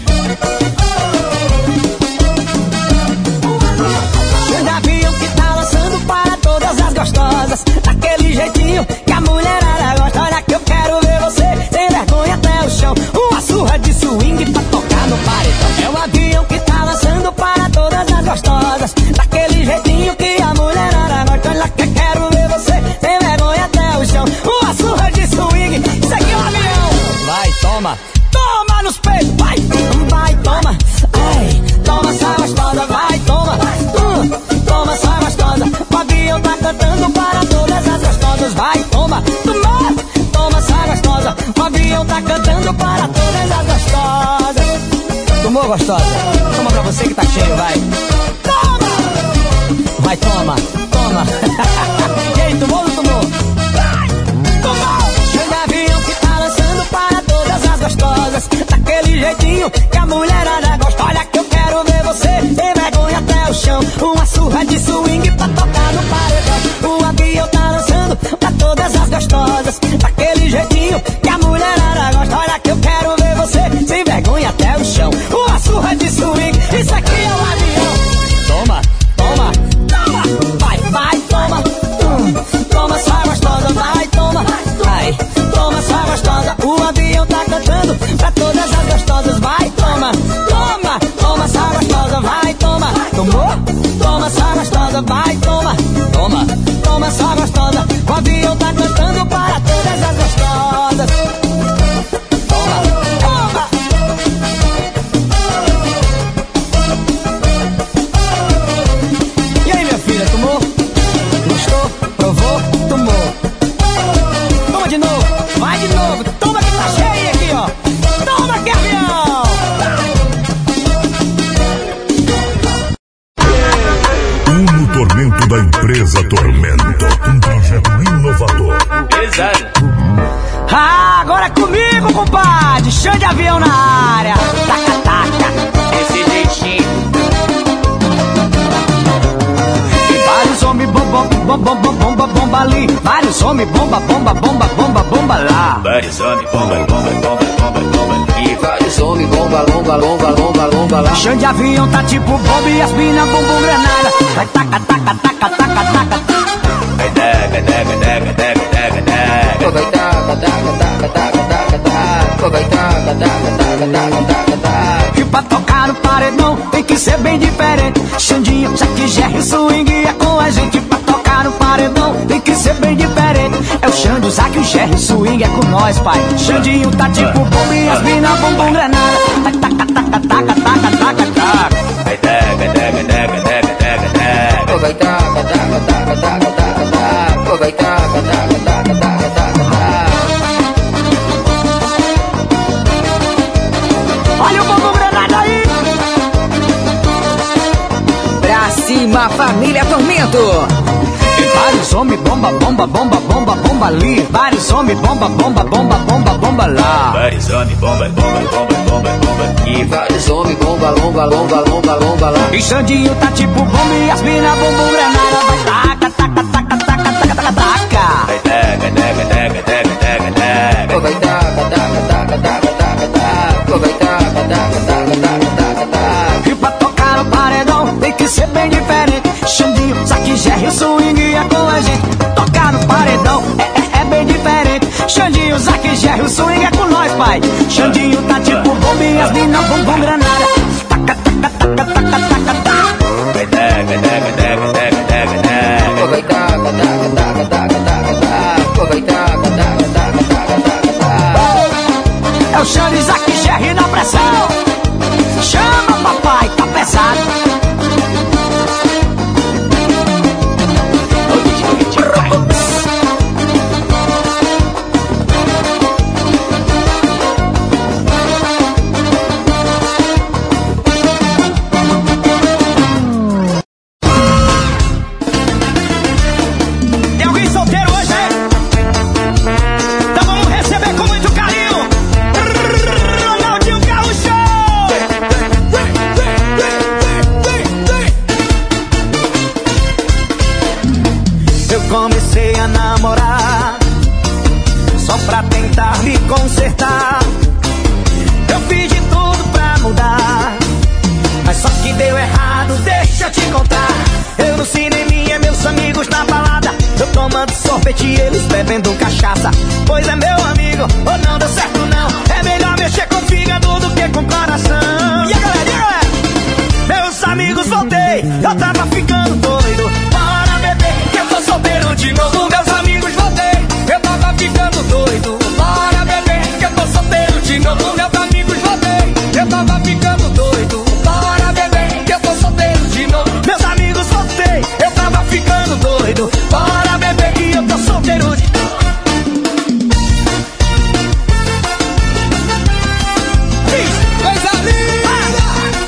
Xande Avião que tá lançando para todas as gostosas, daquele jeitinho que a mulherada gosta. Olha que eu quero ver você sem vergonha até o chão. Uma surra de swing pra tocar no paredão. É um avião que tá lançando para todas as gostosas, daquele jeitinho que a mulherada gosta. Olha que eu quero ver você sem vergonha até o chão. Uma surra de swing, isso aqui é um avião. Vai, toma, toma nos peitos, vai, vai, toma. Ai, toma essa gostosa, vai, toma. Toma essa gostosa, o avião tá cantando para todas as gostosas. Vai, toma, toma, toma essa gostosa, o avião tá cantando para todas as gostosas. Tomou, gostosa? Toma pra você que tá cheio, vai. Toma! Vai, toma, toma. E aí, tomou ou não tomou? Vai, tomou! Xande Avião que tá lançando para todas as gostosas, daquele jeitinho que a mulherada gosta. Olha que eu quero ver você sem vergonha até o chão. Uma surra de swing pra tocar no paredão. O avião tá lançando pra todas as gostosas, daquele jeitinho que a mulherada gosta. Olha que eu quero ver você sem vergonha até o chão. Uma surra de swing, isso aqui é um avião. Toma, toma, toma, vai, vai, toma. Toma essa gostosa, vai, toma. Vai, toma essa gostosa, o avião tá cantando pra todas as gostosas. Vai, toma, toma, toma essa gostosa, vai, toma. Tomou? Toma essa gostosa, vai, toma. Toma, toma essa gostosa, o avião tá cantando para todas as gostosas. Toma, toma. E aí, minha filha, tomou? Gostou? Provou? Tomou. Toma de novo, vai de novo. Toma que tá cheio aqui, ó. Toma que avião. Uno Tormento da empresa Tormento. Um projeto inovador. Pesado. Ah, agora é comigo, compadre. Xande Avião na área. Taca, taca. Esse jeitinho. E vários homens bomba, bomba, bomba, bomba, bomba ali. Vários homens bomba, bomba, bomba, bomba, bomba lá. Vários homens bomba, bomba, bomba, bomba, bomba. E vários homens bomba, bomba, bomba, bomba, bomba lá. Xande Avião tá tipo bomba e as minas bumbum granada. Vai taca, taca, taca, taca, taca. Vai daga, daga, daga. Jerry Swing é com a gente pra tocar no paredão. Tem que ser bem diferente. É o Xande, o Zaque, o Jerry Swing é com nós, pai. Xandinho tá tipo bomba e as mina bumbum granada. Taca, taca, taca, taca, taca, taca, taca. Vai taca, taca, taca, taca, taca, taca. Vai taca, taca, taca, taca, taca, taca. Vai taca, taca, taca, taca, taca, taca. Olha o bumbum granada aí. Pra cima, família Tormento. Vários homens bomba, bomba, bomba, bomba, bomba ali. Vários homens bomba, bomba, bomba, bomba, bomba lá. Vários homens bomba, bomba, bomba, bomba, bomba aqui. Vários homens bomba, lomba, lomba, lomba, lomba lá. E Xandinho tá tipo bomba e as mina bumbum granada. Vai taca, taca, taca, taca, taca, taca, taca. Vai taca, taca, taca, taca, taca, taca. Vai taca, taca, taca, taca, taca, taca. Vai taca, taca, taca, taca, taca, taca. E pra tocar no paredão tem que ser bem diferente. Xandinho, Zaque, Jerry Swing é com a gente. Tocar no paredão é bem diferente. Xandinho, Zaque, Jerry Swing é com nós, pai. Xandinho tá tipo bomba e as mina bumbum granada. Taca, taca, taca, taca, taca, taca. Vai taca, taca, taca, taca, taca, taca. Vai taca, taca, taca, taca, taca, taca. Vai taca, taca, taca, taca, taca, taca. É o Xande, Zaque, Jerry na pressão. Chama, papai, tá pesado. Consertar, eu fiz de tudo pra mudar, mas só que deu errado, deixa eu te contar. Eu no cineminha, meus amigos na balada, eu tomando sorvete e eles bebendo cachaça. Pois é meu amigo, ou não deu certo não, é melhor mexer com o fígado do que com o coração. E a galera, meus amigos voltei, eu tava ficando doido. Bora beber, que eu tô solteiro de novo. Meus amigos voltei, eu tava ficando doido. Bora beber, que eu tô solteiro de novo. Meus amigos voltei, eu tava ficando doido. Bora beber, que eu tô solteiro de novo. Meus amigos voltei, eu tava ficando doido. Bora beber, que eu tô solteiro de novo. Coisa linda!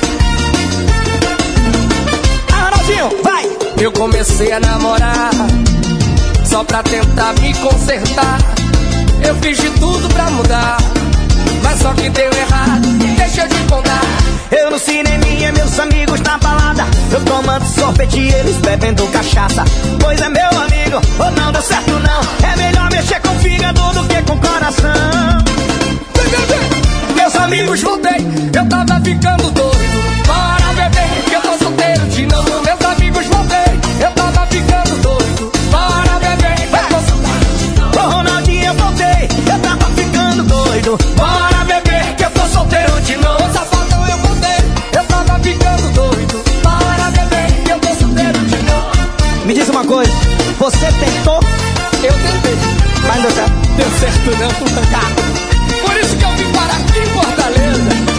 Arnaldinho, vai! Eu comecei a namorar só pra tentar me consertar. Eu fiz de tudo pra mudar, mas só que deu errado, deixa eu te contar. Eu no cineminha, meus amigos na balada, eu tomando sorvete e eles bebendo cachaça. Pois é meu amigo, ou não deu certo não, é melhor mexer com o fígado do que com o coração. Meus amigos voltei, eu tava ficando doido. Bora beber, que eu tô solteiro de novo. Meus amigos voltei, eu tava ficando doido. Bora beber, que eu tô solteiro de novo. Ô Ronaldinho, eu voltei, eu tava ficando doido. Bora beber, que eu tô solteiro de novo. Safadão, eu voltei, eu tava ficando doido. Bora beber, que eu tô solteiro de novo. Me diz uma coisa, você tentou? Eu tentei, mas não deu certo. Deu certo não. Por isso que eu vim parar aqui em Fortaleza.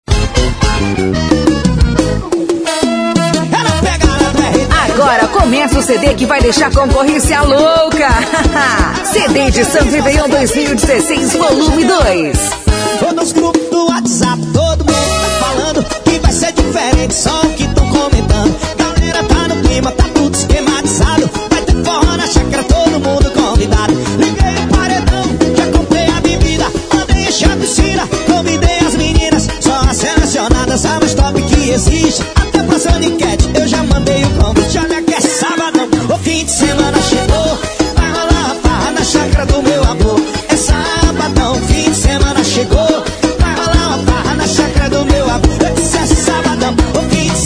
Agora começa o CD que vai deixar a concorrência louca. CD de São Réveillon 2016, volume 2. Tô nos grupos do WhatsApp, todo mundo tá falando que vai ser diferente, só o que tão comentando. Galera tá no clima, tá tudo esquematizado. Vai ter forró na chácara, todo mundo convidado. Liguei o paredão, já comprei a bebida, mandei encher a piscina, convidei as meninas, só as selecionadas, a mais top que existe. Até pra Sonicat eu já mandei o convite. Olha que é sabadão, o fim de semana chegou, vai rolar a farra na chácara do meu amor. É sabadão, fim de semana chegou, vai rolar uma farra na chácara do meu amor. Eu disse é sabadão, o fim de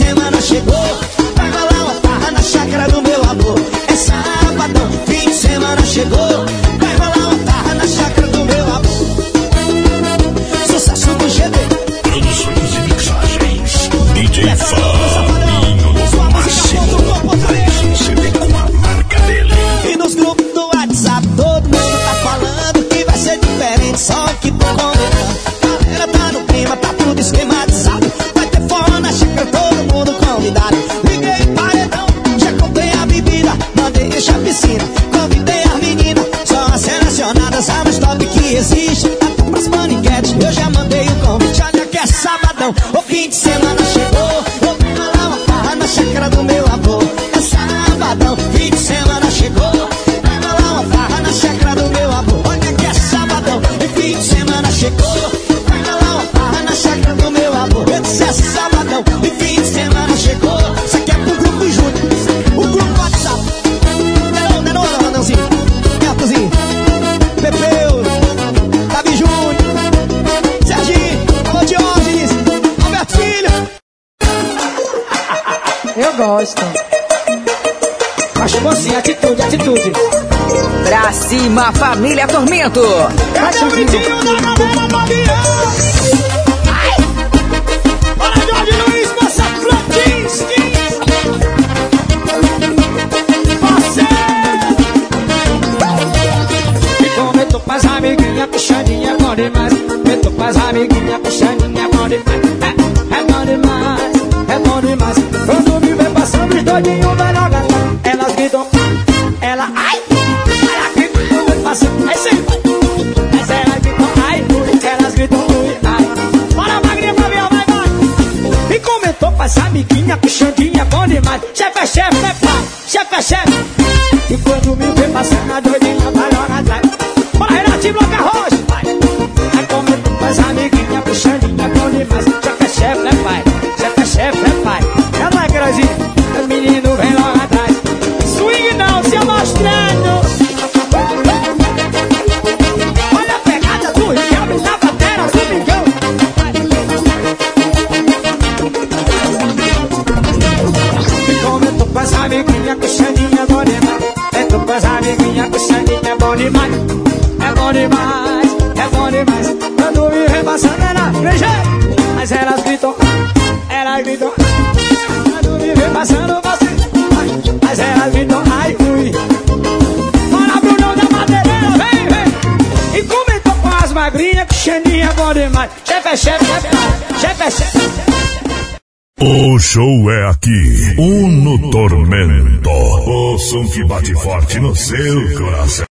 Relaxa, mocinha, atitude, atitude. Pra cima, família Tormento. Cadê o gritinho da galera do avião? Bora, Jorge Luiz, nossa Flotinski. Meto pras amiguinhas, puxadinha, bom demais. Meto pras amiguinhas, puxadinha, bom demais. É bom demais, é bom demais. Quando me vê passando os doidinhos, vai logo atrás. Elas gritam, ela, ai. Ela grita, quando me passando, aí sim. Mas elas gritam, ai, ui. Elas gritam, ui, ai. Bora, magrinha, pra ver, vai, vai. E comentou pras amiguinhas, puxadinha, bom demais. Chefe é chefe, né, pai? Chefe é chefe. E quando me vê passando a doidinha, vai logo atrás. Bora, Renatinho, bloca roxa, vai. Aí comendo com as amiguinhas, puxandinha, bom demais. Chefe é chefe, né, pai? Chefe é chefe, né, pai? É lá, Queirozinho. O menino vem logo atrás. Swing não, se mostrando. Olha a pegada do Riquelme na batera do Mingão. E comendo com as amiguinhas, puxandinha, bom demais. Meto com as amiguinhas, puxandinha, bom demais. É bom demais, é bom demais. Quando me vem passando é na igreja. Mas elas gritam. Quando me vem passando você. Mas elas gritam, ai, ui. Bora, Brunão da madeireira, vem, vem. E comentou com as magrinhas, que xaninha é bom demais. Chefe é chefe, chefe é chefe. O show é aqui, Uno Tormento. O som que bate forte no seu coração.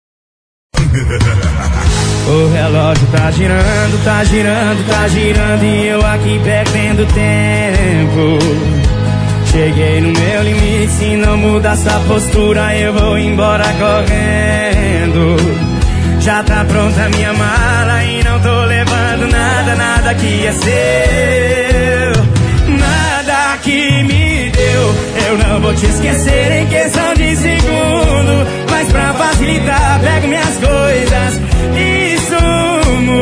O relógio tá girando, tá girando, tá girando e eu aqui perdendo tempo. Cheguei no meu limite, se não mudar essa postura eu vou embora correndo. Já tá pronta a minha mala e não tô levando nada, nada que é seu. Nada que me deu, eu não vou te esquecer em questão de segundo. Mas pra facilitar, pego minhas coisas e sumo.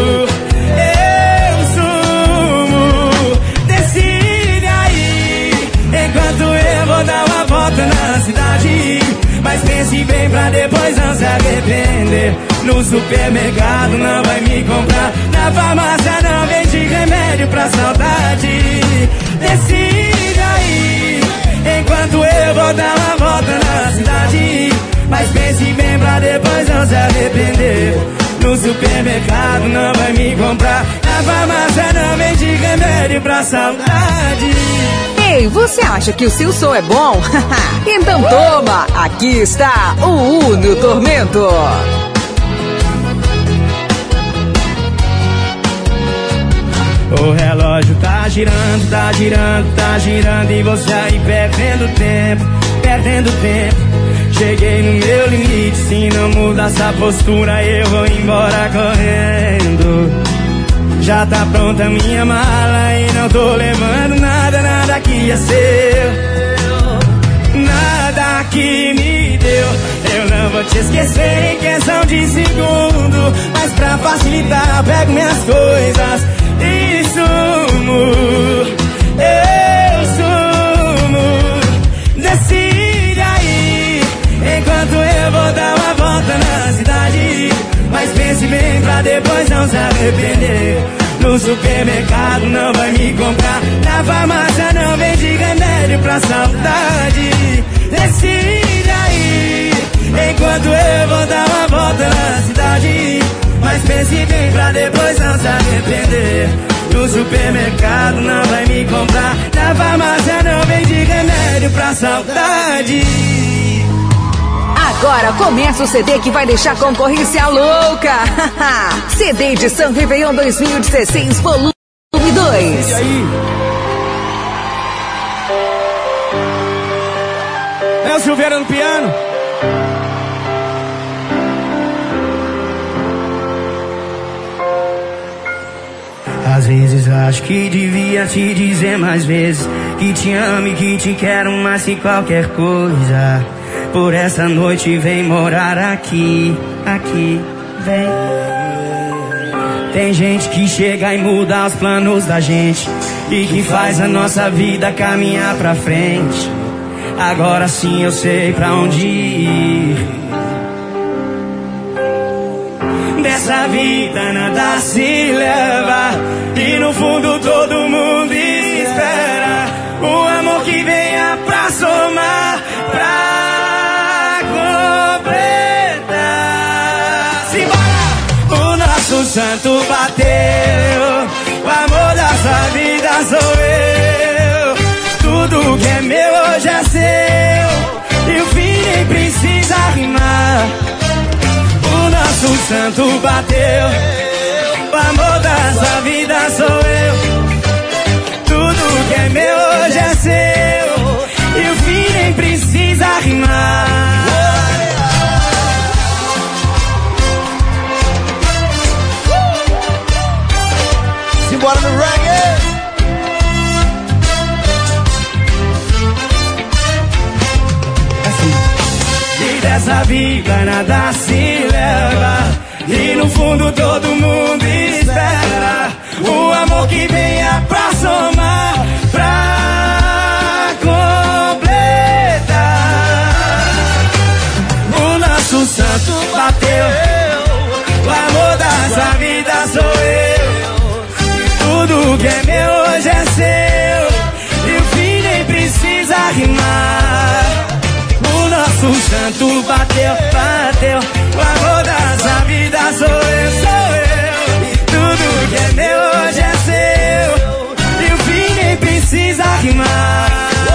Eu sumo. Decide aí, enquanto eu vou dar uma volta na cidade. Mas pense bem pra depois não se arrepender. No supermercado não vai me comprar, na farmácia não vende remédio pra saudade. Decide aí, enquanto eu vou dar uma volta na cidade. Mas pense bem pra depois não se arrepender. No supermercado não vai me comprar, na farmácia não vende remédio pra saudade. Ei, você acha que o seu som é bom? Então toma, aqui está o Uno Tormento. O relógio tá girando, tá girando, tá girando e você aí perdendo tempo, perdendo tempo. Cheguei no meu limite, se não mudar essa postura eu vou embora correndo. Já tá pronta a minha mala e não tô levando nada, nada que é seu. Nada que me deu, eu não vou te esquecer em questão de segundo. Mas pra facilitar, pego minhas coisas e sumo. Eu sumo. Decide aí, enquanto eu vou dar uma volta na cidade. Mas pense bem pra depois não se arrepender. No supermercado não vai me comprar, na farmácia não vende remédio pra saudade. Decide aí, enquanto eu vou dar uma volta na cidade. Mas pense bem pra depois não se arrepender. No supermercado não vai me comprar, na farmácia não vende remédio pra saudade. Agora começa o CD que vai deixar a concorrência louca. CD edição Réveillon 2016, volume 2. E aí? Léo Silveira no piano. Às vezes acho que devia te dizer mais vezes que te amo e que te quero mais que qualquer coisa. Por essa noite vem morar aqui, aqui, vem. Tem gente que chega e muda os planos da gente e que faz a nossa vida caminhar pra frente. agora sim eu sei pra onde ir. Dessa vida nada se leva, e no fundo todo mundo espera o amor que venha pra somar, pra completar. Simbora! O nosso santo bateu, o amor da sua vida sou eu. Tudo que é meu hoje é seu, e o fim nem precisa rimar. O nosso santo bateu, o amor da sua vida sou eu. Tudo que é meu hoje é seu, e o fim nem precisa rimar. Simbora no reggae. E dessa vida nada se leva, e no fundo todo mundo espera o amor que venha pra somar, pra completar. O nosso santo bateu, o amor da sua vida sou eu. Tudo que é meu hoje é seu, e o fim nem precisa rimar. O nosso santo bateu, bateu, o amor da sua vida sou eu, sou eu. Tudo que é meu hoje é seu, e o fim nem precisa rimar.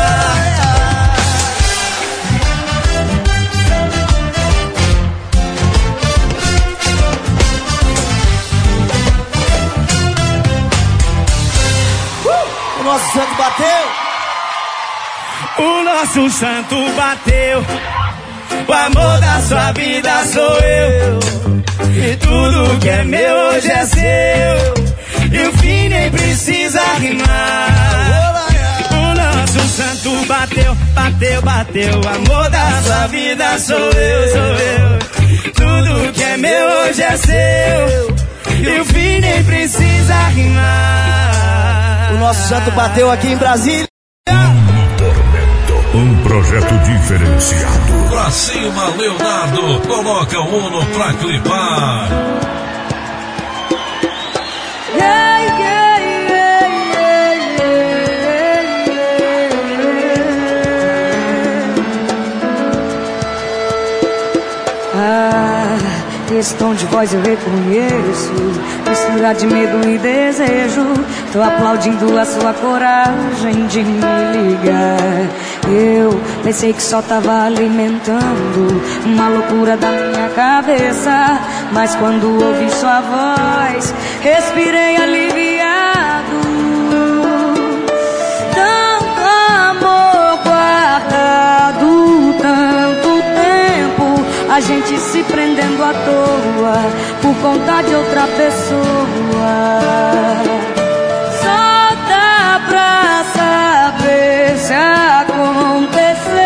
O nosso santo bateu. O nosso santo bateu, o amor da sua vida sou eu. E tudo que é meu hoje é seu, e o fim nem precisa rimar. O nosso santo bateu, bateu, bateu, o amor da sua vida sou eu, sou eu. Tudo que é meu hoje é seu, e o fim nem precisa rimar. O nosso santo bateu aqui em Brasília. Um projeto diferenciado. Pra cima, Leonardo, coloca o Uno pra clipar. Esse tom de voz eu reconheço, mistura de medo e desejo. Tô aplaudindo a sua coragem de me ligar. Eu pensei que só tava alimentando uma loucura da minha cabeça, mas quando ouvi sua voz, respirei aliviado. Tanto amor guardado, tanto tempo, a gente se prendendo à toa por conta de outra pessoa. Só dá pra saber se acontecer.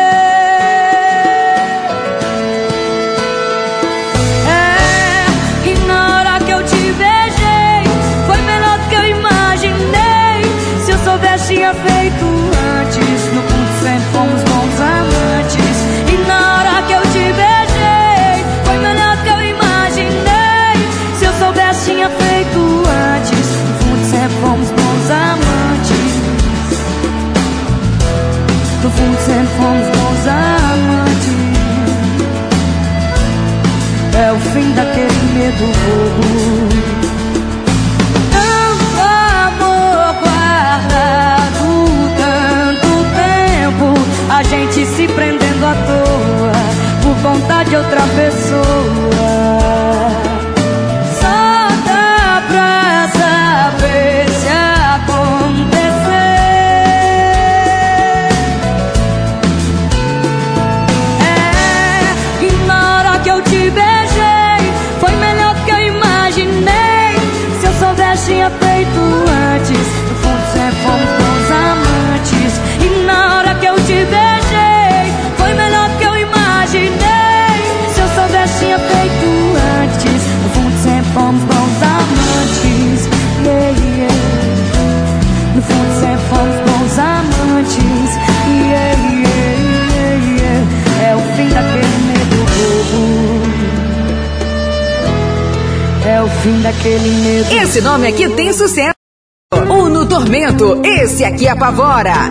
É, e na hora que eu te beijei, foi melhor do que eu imaginei. Se eu soubesse, tinha feito antes. No fundo sempre fomos bons amantes. E na hora que eu te beijei, foi melhor do que eu imaginei. Se eu soubesse, tinha feito antes. No fundo sempre fomos bons amantes. No fundo sempre fomos bons amantes. É o fim daquele medo bobo. Tanto amor guardado, tanto tempo, a gente se prendendo à toa por vontade de outra pessoa. Só dá pra saber se acontecer. É, e na hora que eu te beijei, foi melhor do que eu imaginei. Se eu soubesse, tinha feito antes. No fundo sempre fomos bons amantes. E na hora que eu te beijei, foi melhor do que eu imaginei. Se eu soubesse, tinha feito fim daquele medo. Esse nome aqui tem sucesso. Uno Tormento, esse aqui apavora.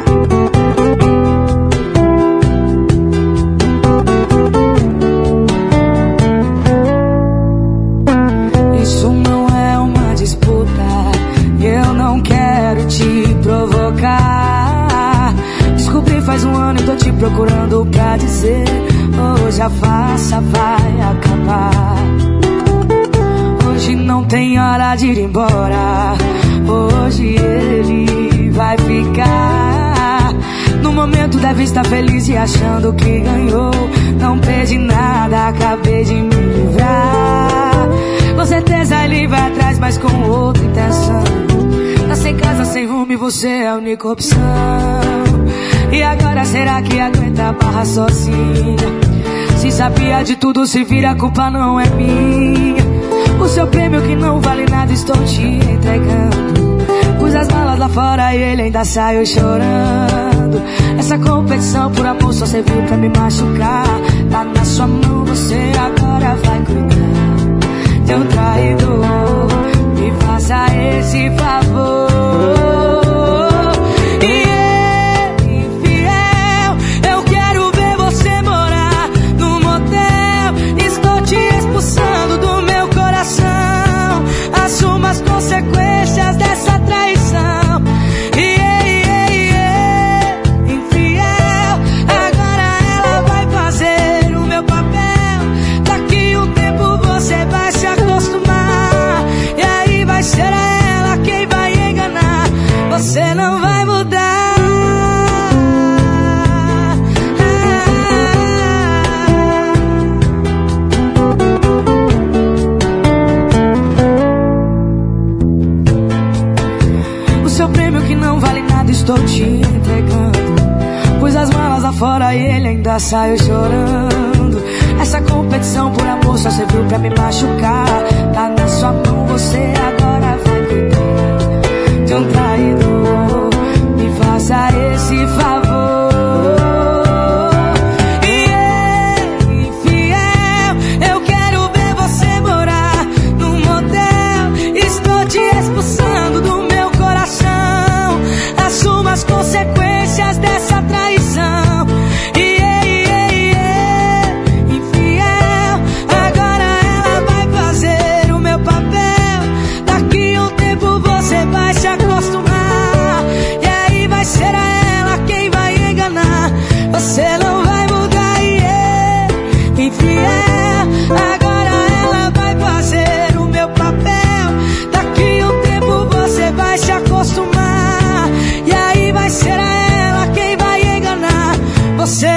Isso não é uma disputa, eu não quero te provocar. Descobri faz um ano e tô te procurando pra dizer: hoje a farsa vai acabar. Hoje não tem hora de ir embora, hoje ele vai ficar. No momento deve estar feliz e achando que ganhou. Não perdi nada, acabei de me livrar. Com certeza ele vai atrás, mas com outra intenção. Tá sem casa, sem rumo e você é a única opção. E agora será que aguenta a barra sozinha? Se sabia de tudo, se vira, a culpa não é minha. O seu prêmio que não vale nada estou te entregando. Pus as malas lá fora e ele ainda saiu chorando. Essa competição por amor só serviu pra me machucar. Tá na sua mão, você agora vai cuidar. Teu traidor, me faça esse favor. Assuma as consequências dessa traição. Infiel, agora ela vai fazer o meu papel. Daqui um tempo você vai se acostumar. E aí vai ser ela quem vai enganar. Você não vai mudar. Estou te entregando. Pus as malas lá fora e ele ainda saiu chorando. Essa competição por amor só serviu pra me machucar. Tá na sua mão, você agora vai cuidar. De um traidor, me faça esse favor. Infiel, eu quero ver você morar num motel. Estou te expulsando do meu coração. Assuma as consequências dessa traição. Infiel, agora ela vai fazer o meu papel. Daqui um tempo você vai se acostumar. E aí vai ser ela quem vai enganar. Você não vai mudar. Infiel, agora ela vai fazer o meu papel. Daqui um tempo você vai se acostumar. Vai ser ela quem vai enganar você.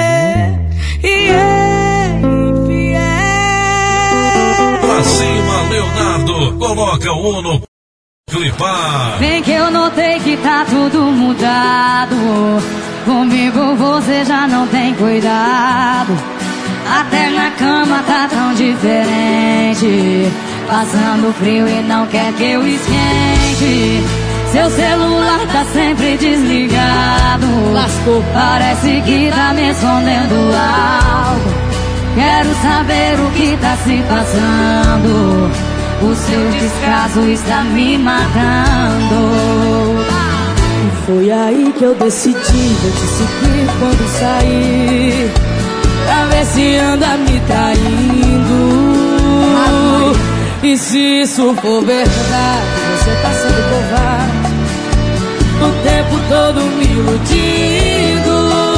Infiel. Pra cima, Leonardo, coloca o Uno clipar. Vem que eu notei que tá tudo mudado. Comigo você já não tem cuidado. Até na cama tá tão diferente. Passando frio e não quer que eu esquente. Seu celular tá sempre desligado. Lascou. Parece que tá me escondendo algo. Quero saber o que tá se passando. O seu descaso está me matando. E foi aí que eu decidi vou te seguir quando sair. Pra ver se anda me traindo. E se isso for verdade, você tá sendo covarde. O tempo todo me iludindo.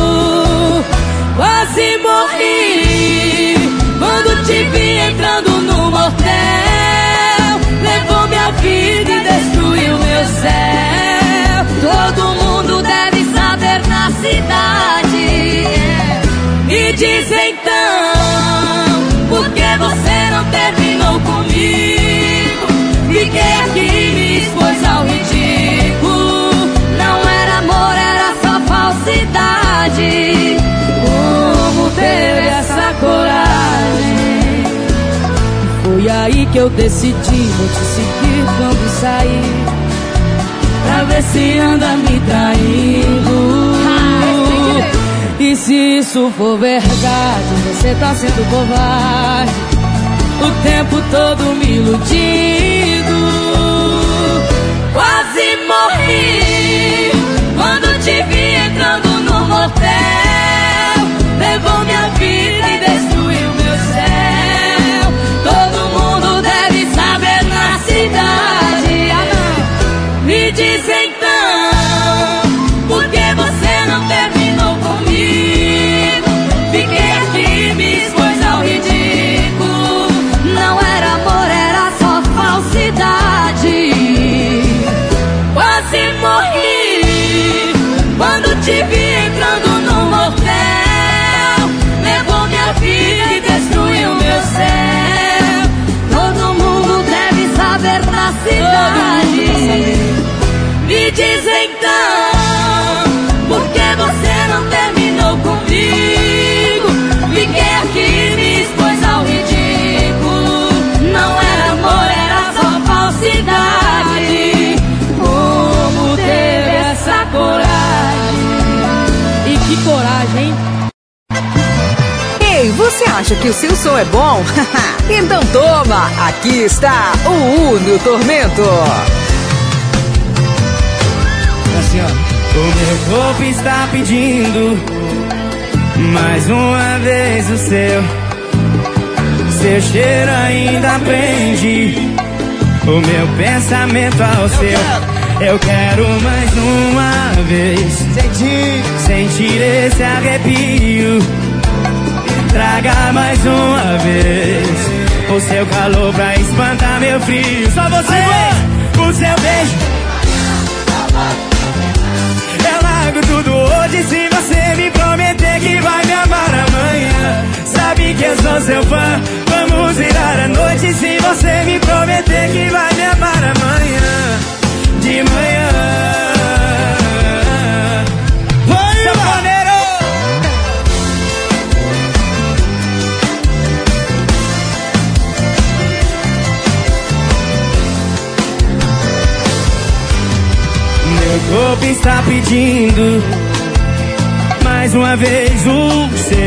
Quase morri quando te vi entrando no motel. Levou minha vida e destruiu meu céu. Todo mundo deve saber na cidade. Me diz então, por que você não terminou comigo? Fiquei aqui, me expôs ao ridículo. Não era amor, era só falsidade. Como teve essa coragem? Foi aí que eu decidi vou te seguir quando sair. Pra ver se anda me traindo. E se isso for verdade, você tá sendo covarde. o tempo todo me iludindo. Quase morri quando te vi entrando no motel. Levou minha vida e destruiu meu céu. Todo mundo deve saber na cidade. Me diz então, por que você não terminou comigo? Fiquei aqui, me expôs ao ridículo. Não era amor, era só falsidade. Quase morri quando te vi entrando no motel. Levou minha vida e destruiu meu céu. Todo mundo deve saber na cidade. Me diz então, por que você não terminou comigo? Fiquei aqui, me expôs ao ridículo. Não era amor, era só falsidade. Como teve essa coragem? E que coragem, hein? Ei, você acha que o seu som é bom? Então toma, aqui está o Uno Tormento. O meu corpo está pedindo mais uma vez o seu cheiro ainda prende o meu pensamento ao seu. Eu quero mais uma vez sentir esse arrepio. Traga mais uma vez o seu calor pra espantar meu frio. Só você, o seu beijo. Eu largo tudo hoje se você me prometer que vai me amar amanhã. Sabe que eu sou seu fã, vamos virar a noite se você me prometer que vai me amar amanhã. De manhã. Meu corpo está pedindo mais uma vez o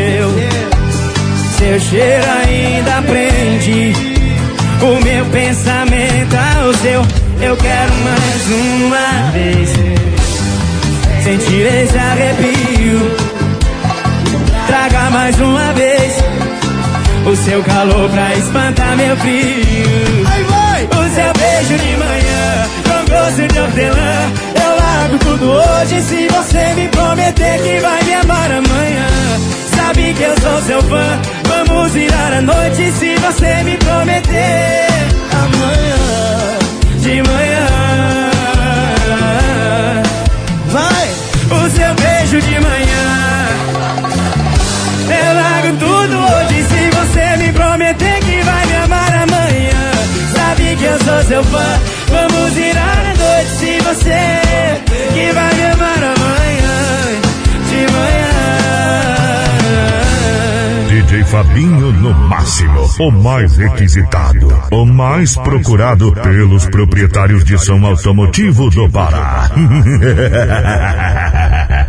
seu cheiro ainda prende o meu pensamento ao seu. Eu quero mais uma vez sentir esse arrepio. Traga mais uma vez o seu calor pra espantar meu frio. O seu beijo de manhã com gosto de hortelã. Eu largo tudo hoje se você me prometer que vai me amar amanhã. Sabe que eu sou seu fã, vamos virar a noite se você me prometer amanhã. De manhã. Vai! O seu beijo de manhã. Eu largo tudo hoje se você me prometer que vai me amar amanhã. Sabe que eu sou seu fã, vamos virar a noite se você que vai me amar amanhã. De manhã. DJ Fabinho no máximo, o mais requisitado, o mais procurado pelos proprietários de som automotivo do Pará.